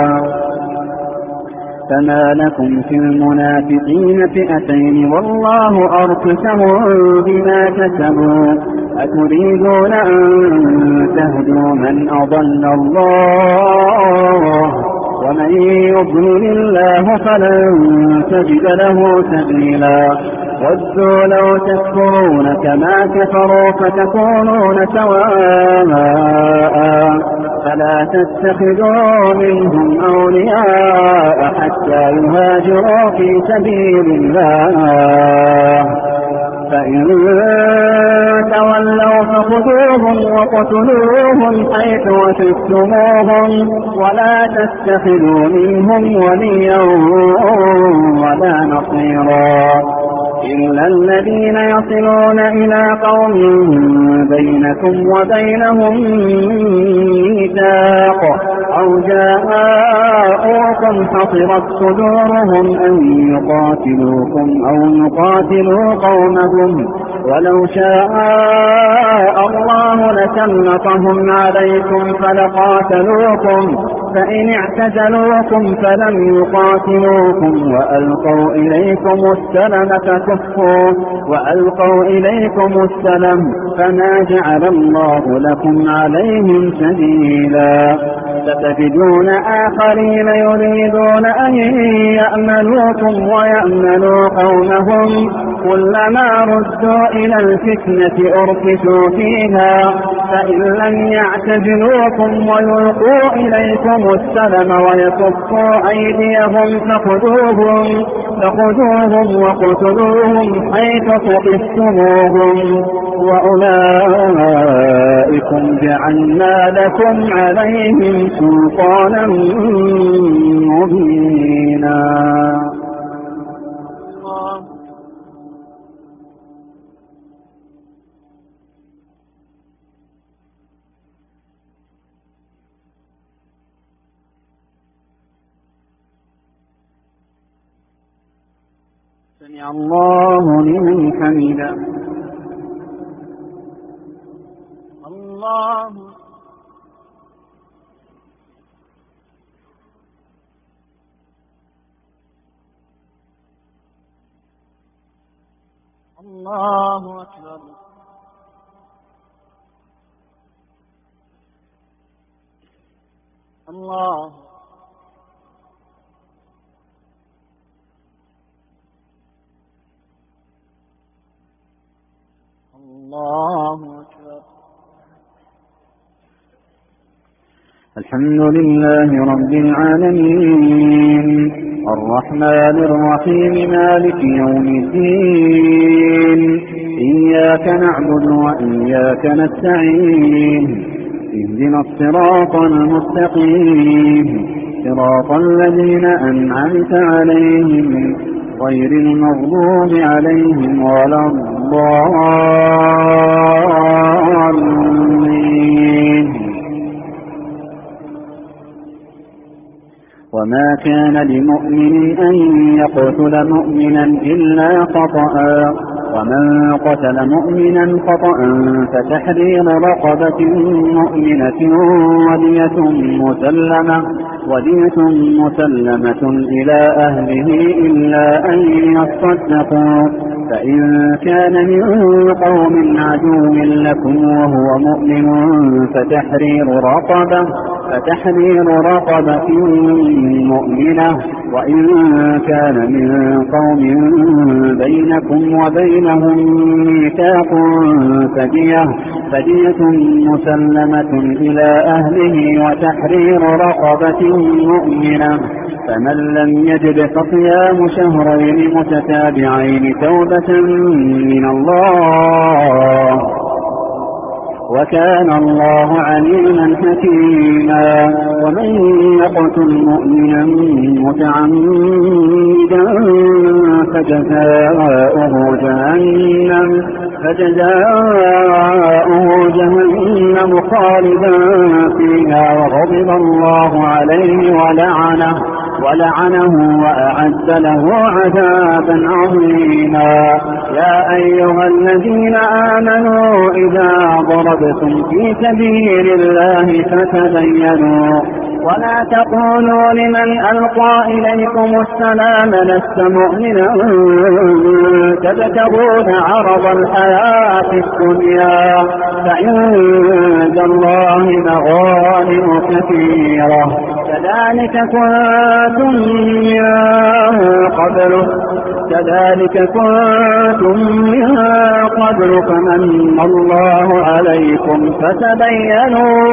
فما لكم في المنافقين فئتين والله أركسهم بما كسبوا أتريدون أن تهدوا من أضل الله ومن يضلل الله فلن تجد له سبيلا. ودوا لو تكفرون كما كفروا فتكونون سواء فلا تتخذوا منهم أولياء حتى يهاجروا في سبيل الله فإن تولوا فخذوهم وقتلوهم حيث وجدتموهم ولا تتخذوا منهم وليا ولا نصيرا إلا الذين يصلون إلى قوم بينكم وبينهم ميثاق أو جاءوكم حصرت صدورهم أن يقاتلوكم أو يقاتلوا قومهم ولو شاء الله لسلطهم عليكم فلقاتلوكم فإن اعتزلوكم فلم يقاتلوكم وألقوا إليكم السلم فكفوا وألقوا إليكم السلم فما جعل الله لكم عليهم سبيلا. ستجدون آخرين يريدون أن يأمنوكم ويأمنوا قومهم كلما ردوا إلى الفتنة أركسوا فيها فإن لم يعتزلوكم ويلقوا إليكم السلم ويكفوا أيديهم فخذوهم فخذوهم وقتلوهم حيث ثقفتموهم وأولئكم جعلنا لكم عليهم سلطانا مبينا. سمع الله لمن حمده. الله الله أكبر. الله الله أكبر. الحمد لله رب العالمين الرحمن الرحيم مالك يوم الدين إياك نعبد وإياك نستعين اهدنا الصراط المستقيم صراط الذين أنعمت عليهم غير المغضوب عليهم ولا الضالين. وما كان لمؤمن أن يقتل مؤمنا إلا خطأ ومن قتل مؤمنا خطأ فتحرير رقبة مؤمنة ودية مسلمة ودية مسلمة إلى أهله إلا أن يصدقوا فإن كان من قوم عدو لكم وهو مؤمن فتحرير رقبة فتحرير رقبة مؤمنة. وإن كان من قوم بينكم وبينهم ميثاق فدية فدية مسلمة إلى أهله وتحرير رقبة مؤمنة. فمن لم يجد فصيام شهرين متتابعين توبة من الله وكان الله عليما حكيما. ومن يقتل مؤمنا متعمدا فجزاؤه جهنم فجزاؤه جهنم خالدا فيها وغضب الله عليه ولعنه ولعنه وأعد له عذابا عظيما. يا أيها الذين آمنوا إذا ضربتم في سبيل الله فتبينوا ولا تقولوا لمن ألقى إليكم السلام لست مؤمنا تبتغون عرض الحياة الدنيا فعند الله مغانم كثيرة كذلك كنتم من قبل كذلك كنتم من قبل فمن الله عليكم فتبينوا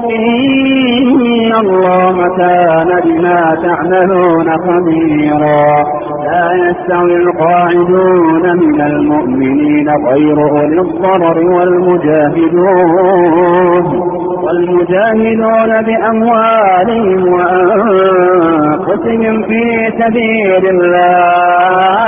إن الله كان بما تعملون خبيرا. لا يستوي القاعدون من المؤمنين غير أولي الضرر والمجاهدون والمجاهدون بأموالهم وأنفسهم في سبيل الله.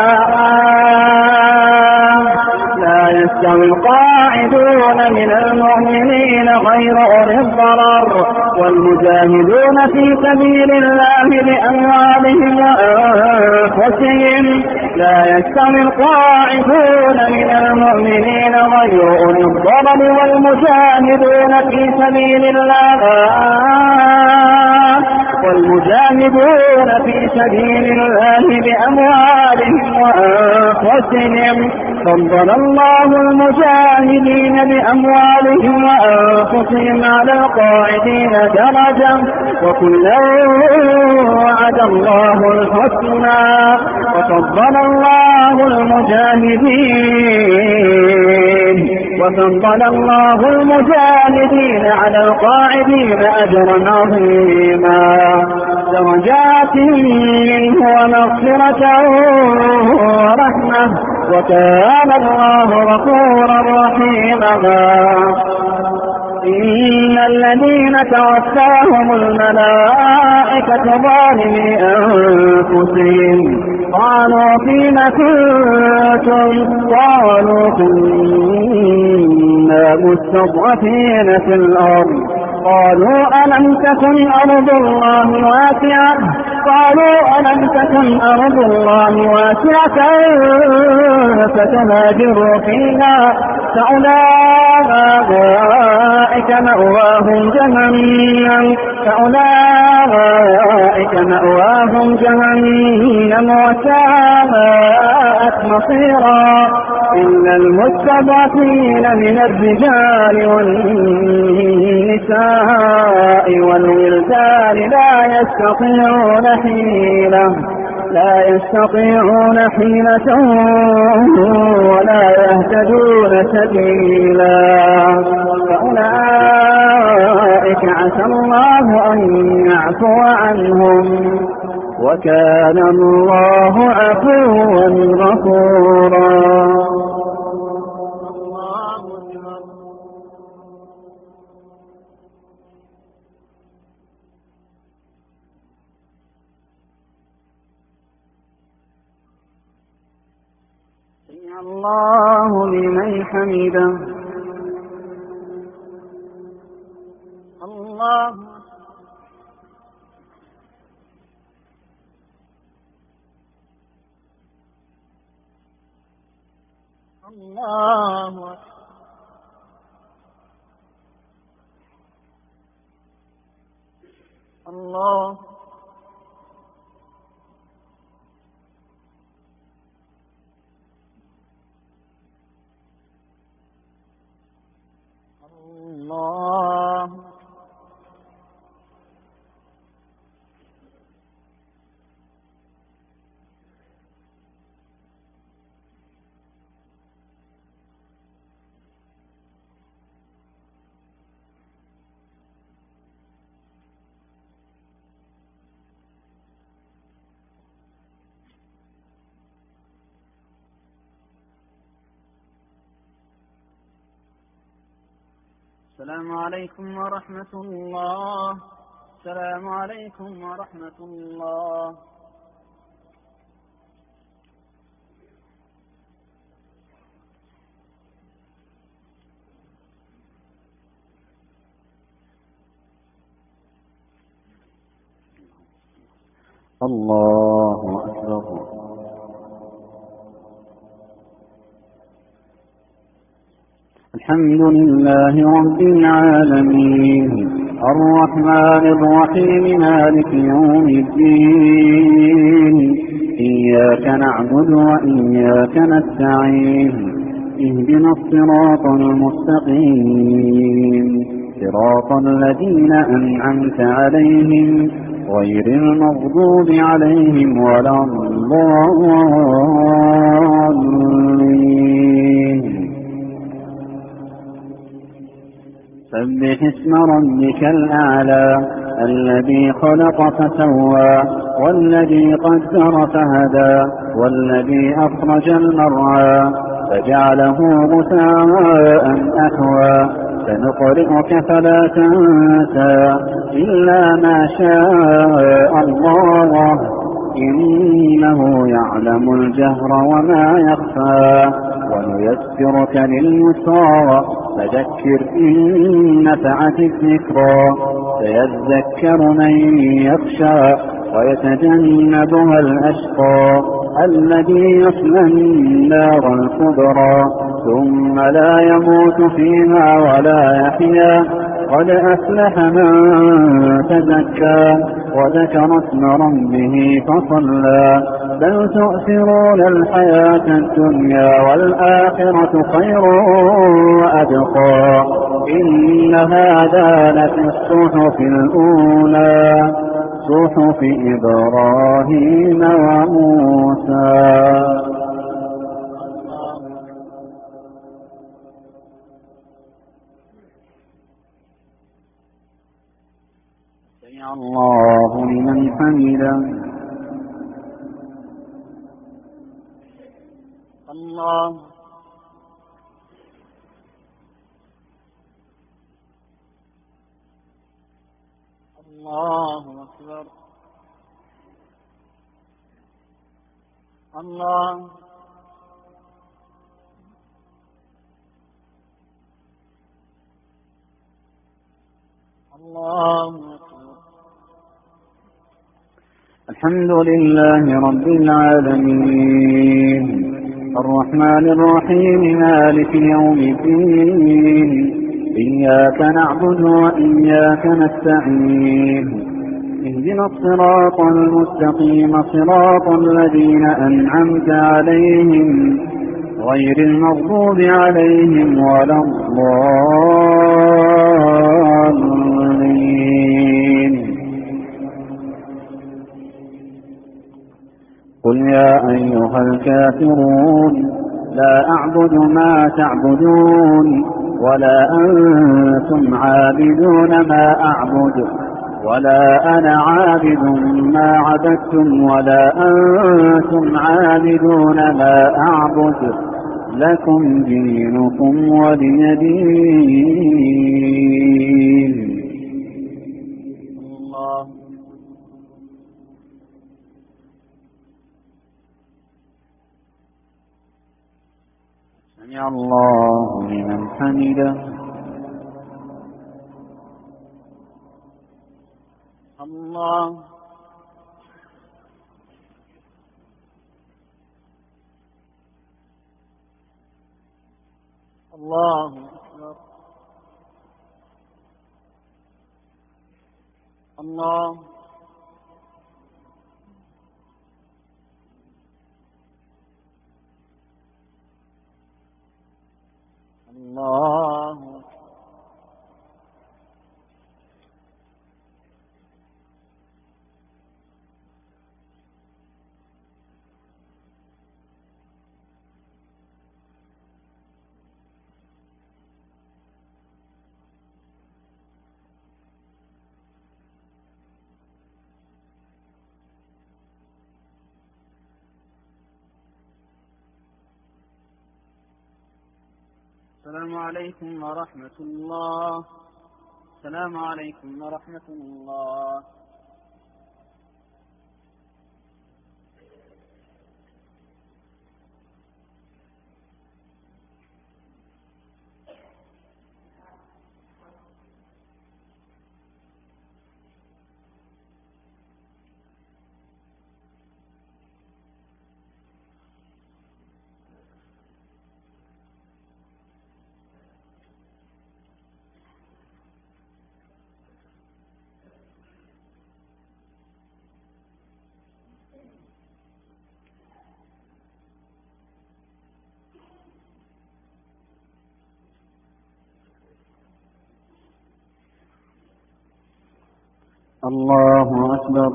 لا يستوي القاعدون من المؤمنين غير أولي الضرر والمجاهدون في سبيل الله بأموالهم وأنفسهم. لا يستوي القاعدون من المؤمنين غير أولي الضرر والمجاهدون في سبيل الله والمجاهدون في سبيل الله بأموالهم وأنفسهم. فضل الله المجاهدين بأموالهم وأنفسهم على القاعدين درجة وكلا وعد الله الحسنى. وفضل الله المجاهدين وفضل الله المجاهدين على القاعدين أجرا عظيما درجات منه ومغفرة ورحمة وكان الله غفورا رحيما. إن الذين توفاهم الملائكة ظالمي أنفسهم قالوا فيم كنتم قالوا كنا مستضعفين في الأرض قالوا ألم تكن أرض الله واسعة قالوا ألم تكن أرض الله واسعة فتهاجروا فيها فأولئك مأواهم جهنم فأولئك مأواهم جهنم وساءت مصيرا. إلا المستضعفين من الرجال والنساء والولدان لا يستطيعون حيلة لا يستطيعون حيلة ولا يهتدون سبيلا. فأولئك عسى الله أن يعفو عنهم وكان الله عفوا غفورا. الله لمن حمده. الله الله الله الله السلام عليكم ورحمة الله. السلام عليكم ورحمة الله. الله أكبر. الحمد لله رب العالمين الرحمن الرحيم مالك يوم الدين إياك نعبد وإياك نستعين اهدنا الصراط المستقيم صراط الذين أنعمت عليهم غير المغضوب عليهم ولا الضالين. سبح اسم ربك الأعلى الذي خلق فسوى والذي قدر فهدى والذي أخرج المرعى فجعله غثاء أحوى سنقرئك فلا تنسى إلا ما شاء الله إنه يعلم الجهر وما يخفى ونيسرك لليسرى فذكر إن نفعت الذكرى سيذكر من يخشى ويتجنبها الأشقى الذي يصلى النار الكبرى ثم لا يموت فيها ولا يحيا قد أفلح من تزكى وذكر اسم ربه فصلى بل تؤثرون الحياة الدنيا والآخرة خير وأبقى إن هذا لفي الصحف الأولى صحف إبراهيم وموسى. سمع الله لمن حمده. الله الله أكبر. الله الله أكبر. الحمد لله رب العالمين الرحمن الرحيم مالك يوم الدين إياك نعبد وإياك نستعين اهدنا الصراط المستقيم صراط الذين أنعمت عليهم غير المغضوب عليهم ولا الضالين. قل يا أيها الكافرون لا أعبد ما تعبدون ولا أنتم عابدون ما أعبد ولا أنا عابد ما عبدتم ولا أنتم عابدون ما أعبد لكم دينكم ولي دين. الله سمع الله لمن حمده. الله الله أكبر. الله الله السلام عليكم ورحمة الله. السلام عليكم ورحمة الله. الله أكبر.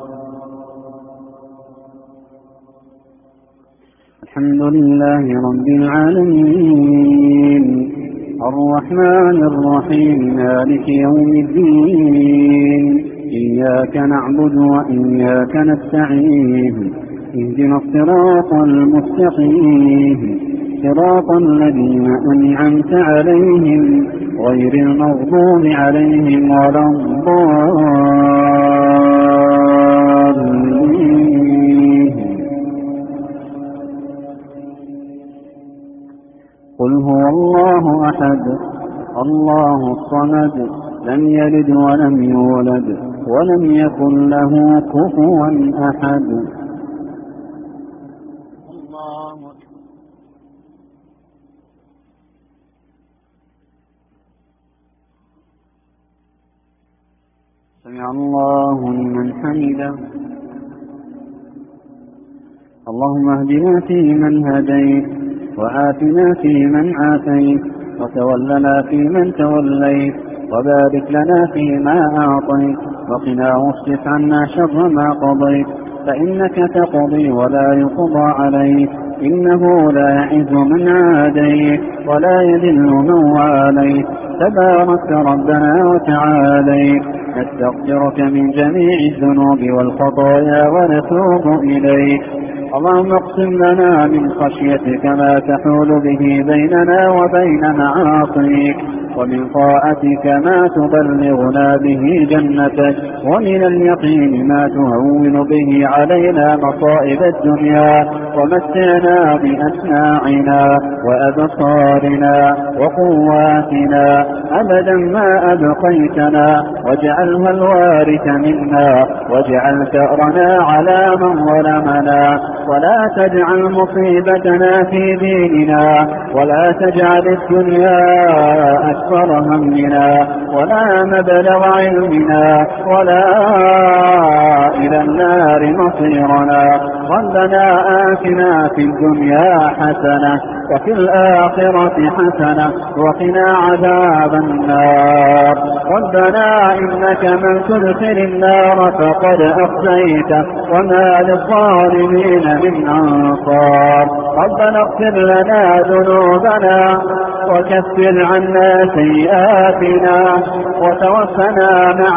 الحمد لله رب العالمين، الرحمن الرحيم، مالك يوم الدين، إياك نعبد وإياك نستعين، اهدنا الصراط المستقيم، صراط الذين أنعمت عليهم غير المغضوب عليهم ولا الضالين. قل هو الله أحد الله الصمد لم يلد ولم يولد ولم يكن له كفوا أحد. الله أكبر. سمع الله لمن حمده. اللهم اهدنا فيمن هديت، وآتنا فيمن عافيت، وتولنا فيمن توليت، وبارك لنا فيما أعطيت، وقنا واصرف عنا شر ما قضيت، فإنك تقضي ولا يقضى عليك، إنه لا يعز من عاديت ولا يذل من واليت، تبارك ربنا وتعاليت. نستغفرك من جميع الذنوب والخطايا ونتوب إليك. اللهم اقسم لنا من خشيتك ما تحول به بيننا وبين معاصيك، ومن طاعتك ما تبلغنا به جنتك، ومن اليقين ما تهون به علينا مصائب الدنيا، ومتعنا بأسماعنا وأبصارنا وقواتنا أبدا ما أبقيتنا، واجعلها الوارث منا، واجعل ثأرنا على من ظلمنا، ولا تجعل مصيبتنا في ديننا، ولا تجعل الدنيا أكبر همنا ولا مبلغ علمنا ولا إلى النار مصيرنا. ربنا آتنا في الدنيا حسنة وفي الآخرة حسنة وقنا عذاب النار. ربنا إنك من تدخل النار فقد أخزيته وما للظالمين من أنصار. ربنا اغفر لنا ذنوبنا وكفر عنا سيئاتنا وتوفنا مع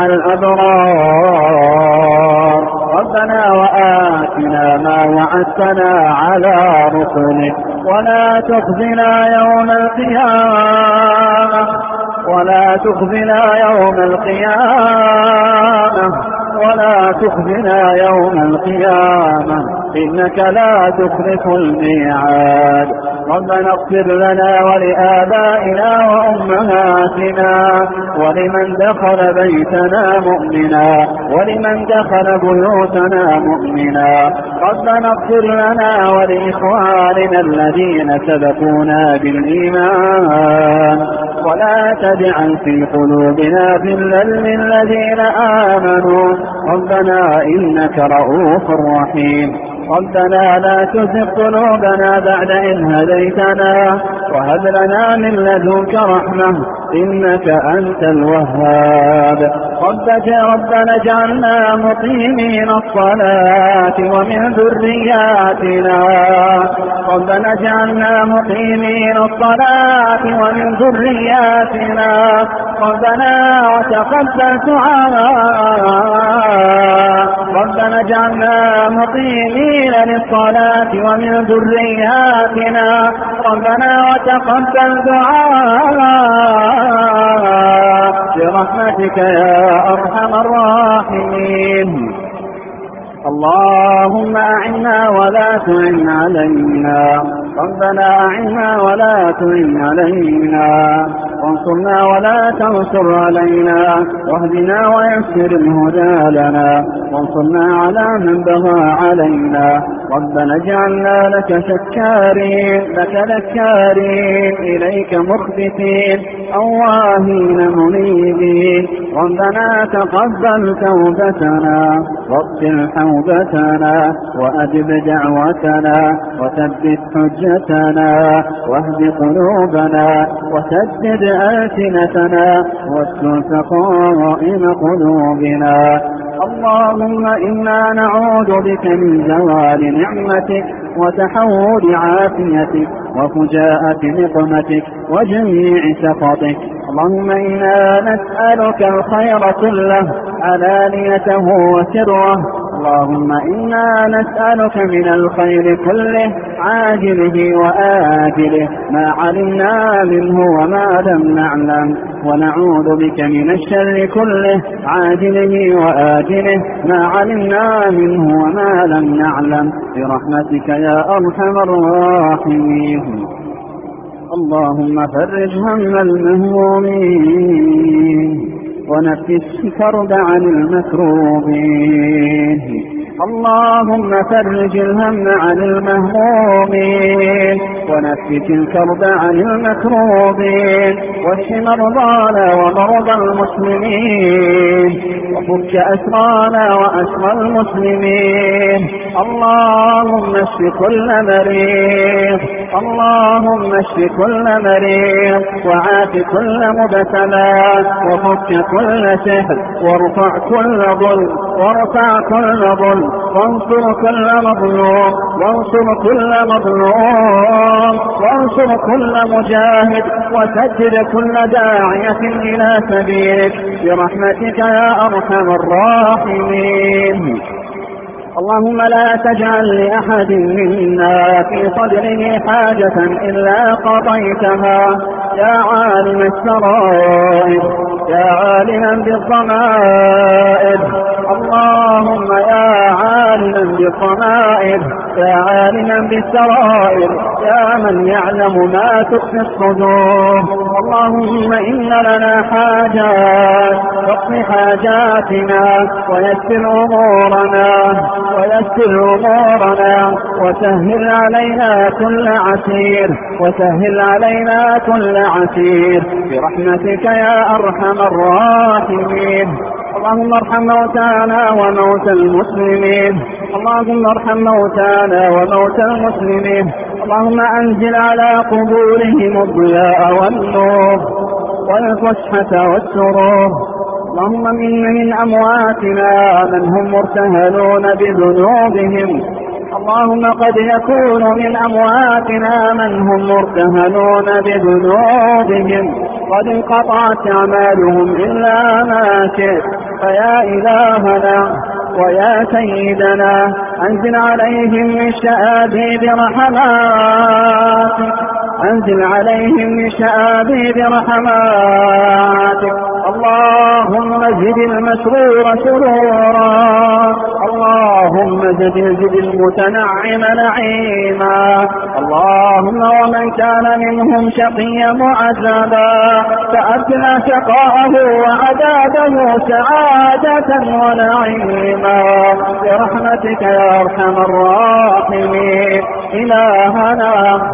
الأبرار. ربنا وآتنا ما وعدتنا على رسلك ولا تخزنا يوم القيامة ولا تخزنا يوم القيامة ولا تخزنا يوم القيامة إنك لا تخلف الميعاد. ربنا اغفر لنا ولآبائنا وأمهاتنا ولمن دخل بيتنا مؤمنا ولمن دخل بيوتنا مؤمنا. ربنا اغفر لنا ولإخواننا الذين سبقونا بالإيمان ولا تجعل في قلوبنا غلا للذين آمنوا. ربنا إنك رؤوف رحيم. ربنا لا تزغ قلوبنا بعد إذ هديتنا وهب لنا من لدنك رحمة إنك أنت الوهاب. ربنا اجعلنا مقيمين الصلاة ومن ذرياتنا ربنا اجعلنا مقيمين الصلاة ومن ذرياتنا ربنا وتقبل دعاء. ربنا اجعلنا مقيمين للصلاة ومن ذرياتنا ربنا وتقبل دعاء برحمتك يا أرحم الراحمين. اللهم أعنا ولا تعن علينا، ربنا أعنا ولا تعن علينا، وانصرنا ولا تنصر علينا، واهدنا ويسر الهدى لنا، وانصرنا على من بغى علينا. ربنا اجعلنا لك شكارين، لك ذكارين، إليك مخبتين، أواهين منيبين. ربنا تقبل توبتنا، واغفر حوبتنا، وأجب دعوتنا، وثبت حجتنا، واهد قلوبنا، وسدد ألسنتنا، واسلل سقائم قلوبنا. اللهم إنا نعوذ بك من زوال نعمتك، وتحول عافيتك، وفجاءة نقمتك، وجميع سخطك. اللهم إنا نسألك الخير كله علانيته وسره. اللهم إنا نسألك من الخير كله عاجله وآجله، ما علمنا منه وما لم نعلم، ونعوذ بك من الشر كله عاجله وآجله، ما علمنا منه وما لم نعلم، برحمتك يا أرحم الراحمين. اللهم فرج هم المهمومين، ونفس كرب عن المكروبين. اللهم فرج الهم عن المهمومين، ونفس الكرب عن المكروبين، واشف مرضانا ومرضى المسلمين، وفك أسرانا وأسرى المسلمين. اللهم اشف كل مريض، اللهم اشف كل مريض، وعاف كل مبتلى، وفك كل سحر، وارفع كل ظلم، وارفع كل ظلم، وانصر كل مظلوم، وانصر كل مظلوم، وانصر كل مجاهد، وسدد كل داعية إلى سبيلك، برحمتك يا أرحم الراحمين. اللهم لا تجعل لأحد منا في صدره حاجة إلا قضيتها، يا عالم السرائر، يا عالما بالضمائر. اللهم يا عالما بالضمائر، يا عالما بالسرائر، يا من يعلم ما تخفي الصدور. اللهم إن لنا حاجات، واقض حاجاتنا، ويسر أمورنا، ويسر أمورنا، وسهل علينا كل عسير، وسهل علينا كل عسير، برحمتك يا أرحم الراحمين. اللهم ارحم موتانا وموتى المسلمين، اللهم ارحم موتانا وموتى المسلمين. اللهم أنزل على قبورهم الضياء والنور والفسحة والسرور. اللهم من من أمواتنا من هم مرتهنون بذنوبهم، اللهم قد يكون من أمواتنا من هم مرتهنون بذنوبهم، قد انقطعت أعمالهم إلا ما شئت. فيا إلهنا ويا سيدنا أنزل عليهم من شآبيب رحماتك، أنزل عليهم من شآبيب رحماتك. اللهم زد المسرور سرورا، اللهم زد زد المتنعم نعيما. اللهم ومن كان منهم شقيا معذبا فأبدل شقاءه وعذابه سعادة ونعيما، برحمتك يا أرحم الراحمين. إلهنا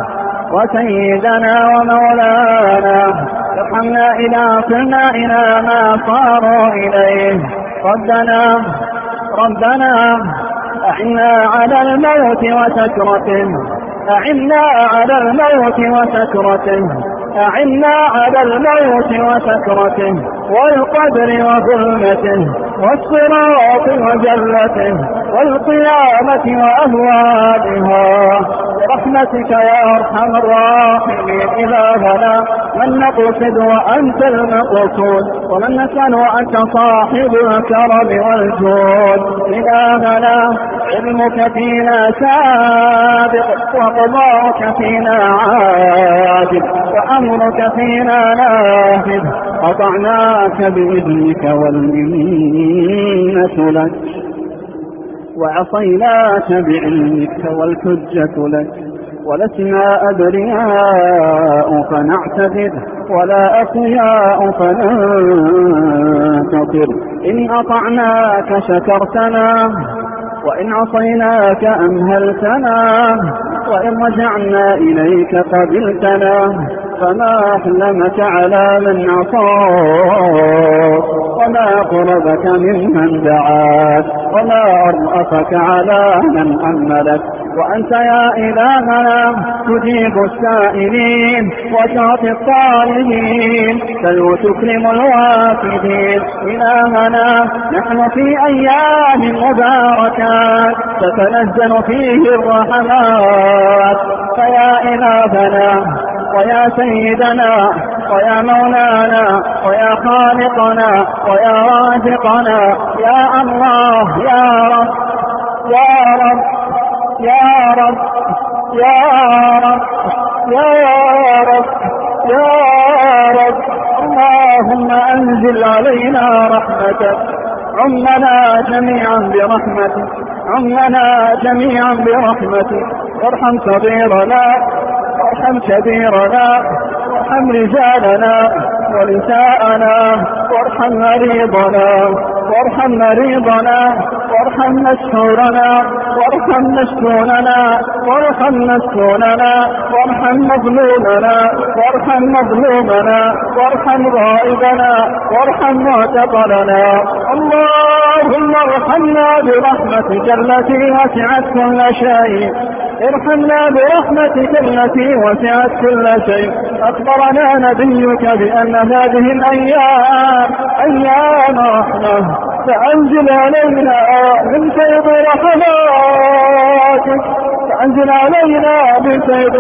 وسيدنا ومولانا ارحمنا إذا صرنا إلى ما صاروا إليه. ربنا ربنا أعنا على الموت وسكرته، أعنا على الموت وسكرته، أعنا على الموت وسكرته، والقبر وظلمته، والصراط وجلته، والقيامة وأهوالها، برحمتك يا أرحم الراحمين إلهنا من نقصد وأنت المقصود ومن نسأل وأنت صاحب الكرم والجود إلهنا علمك فينا سابق وقضاءك فينا عادل وأمرك فينا نافذ أطعناك بإذنك والمنة لك وعصيناك بعلمك والحجة لك ولسنا أبرياء فنعتذر ولا أقياء فننتصر إن أطعناك شكرتنا وإن عصيناك أمهلتنا وإن رجعنا إليك قبلتنا فما أحلمك على من عصاك وما قربك ممن دعاك وما أرأفك على من أملك وأنت يا إلهنا تجيب السائلين وتعطي الطالبين بل وتكرم الوافدين إلهنا نحن في أيام مباركات تتنزل فيه الرحمات فيا إلهنا ويا سيدنا ويا مولانا ويا خالقنا ويا رازقنا يا الله يا رب يا رب يا رب يا رب يا رب يا رب اللهم أنزل علينا رحمتك عمنا جميعا برحمتك عمنا جميعا برحمتك وارحم صغيرنا وارحم كبيرنا وارحم رجالنا ونساءنا وارحم مريضنا وارحم مريضنا وارحم مسحورنا وارحم مسكوننا وارحم مسكوننا وارحم مظلومنا وارحم مظلومنا وارحم غائبنا وارحم معتقلنا اللهم ارحمنا برحمتك التي وسعت كل شيء ارحمنا برحمتك التي وسعت كل شيء أخبرنا نبيك بأن هذه الأيام أيام رحمة فأنزل علينا من فيض رحماتك فأنزل علينا من فيض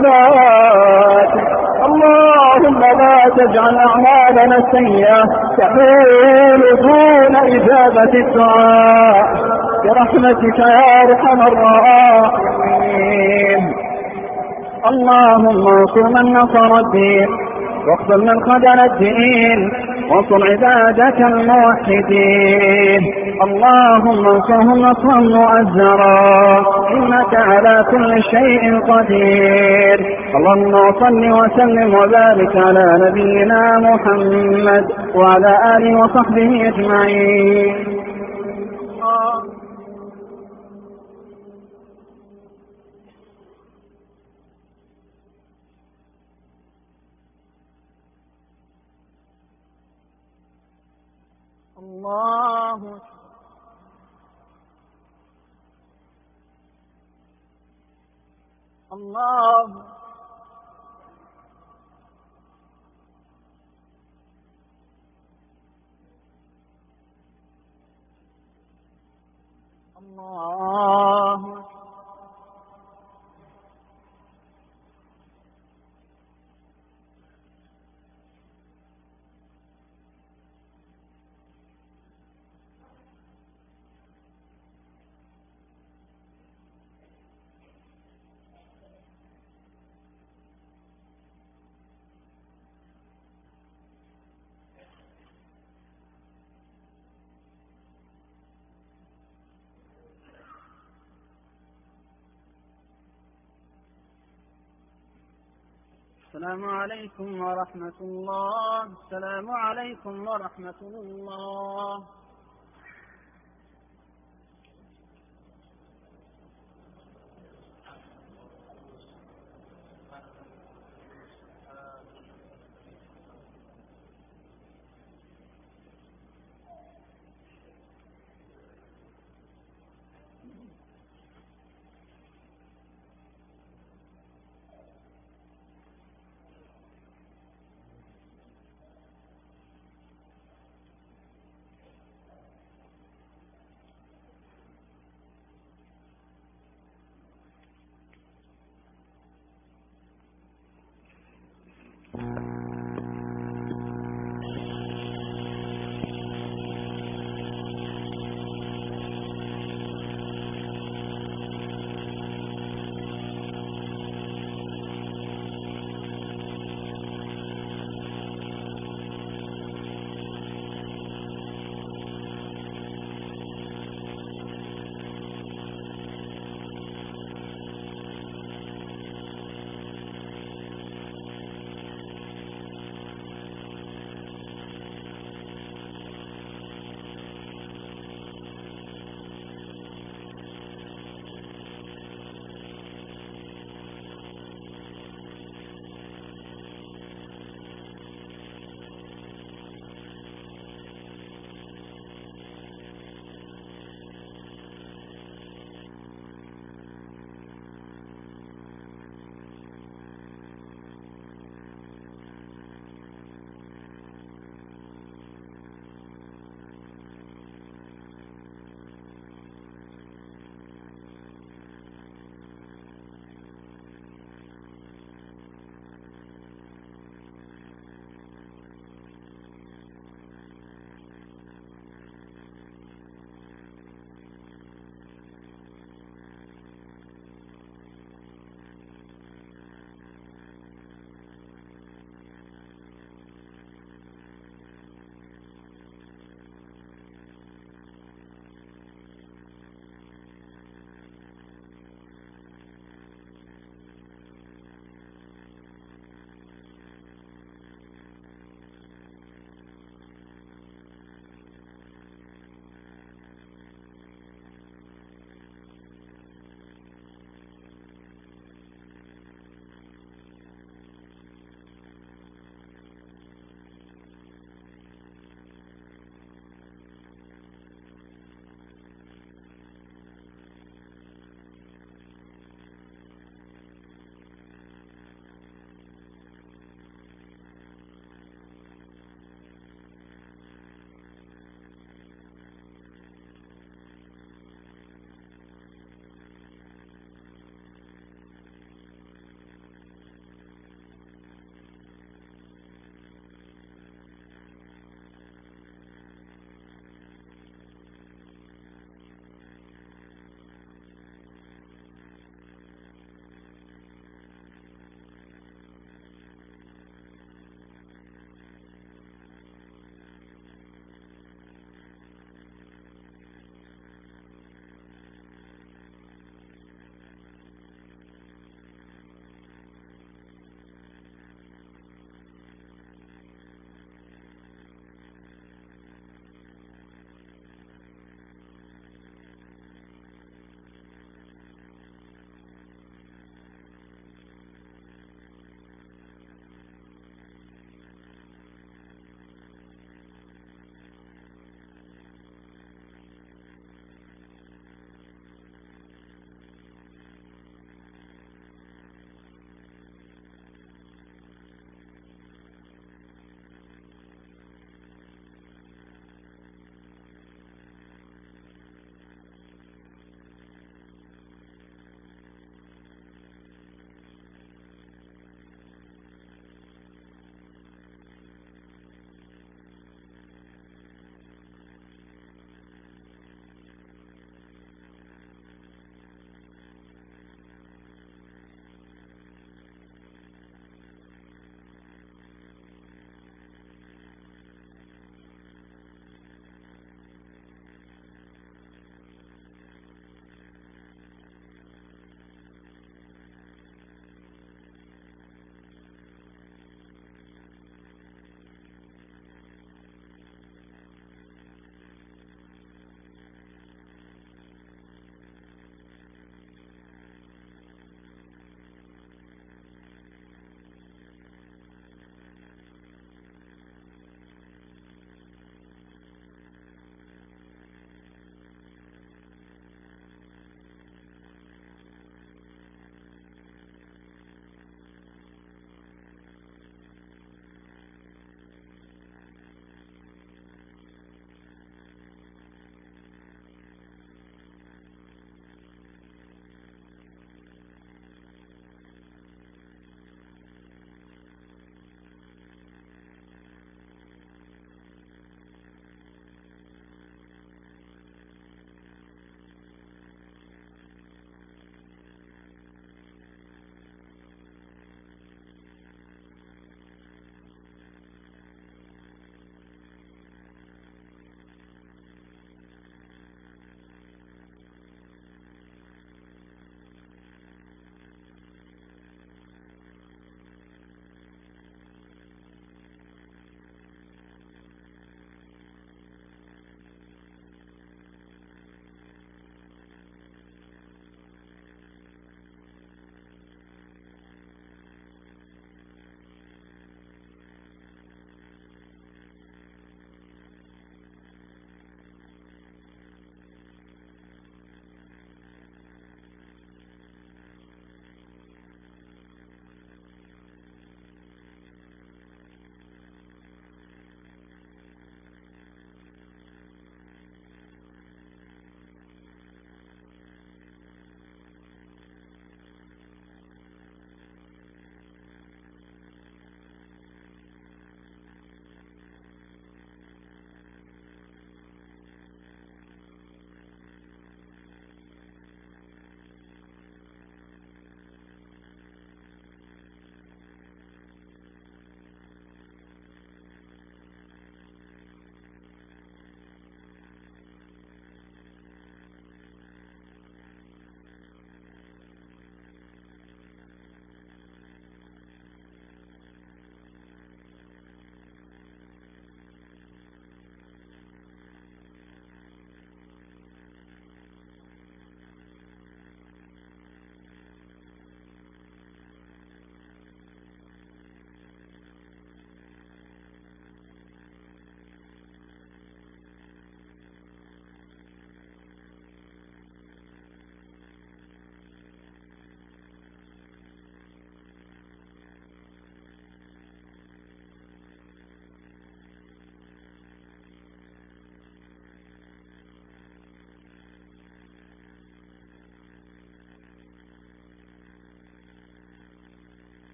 رحماتك اللهم لا تجعل أعمالنا السيئة تحول دون إجابة الدعاء برحمتك يا أرحم الراحمين اللهم انصر من نصر الدين واخذل من خذل الدين وانصر عبادك الموحدين اللهم انصرهم نصرا مؤزرا إنك على كل شيء قدير اللهم صل وسلم وبارك على نبينا محمد وعلى آله وصحبه أجمعين. الله الله الله السلام عليكم ورحمة الله. السلام عليكم ورحمة الله.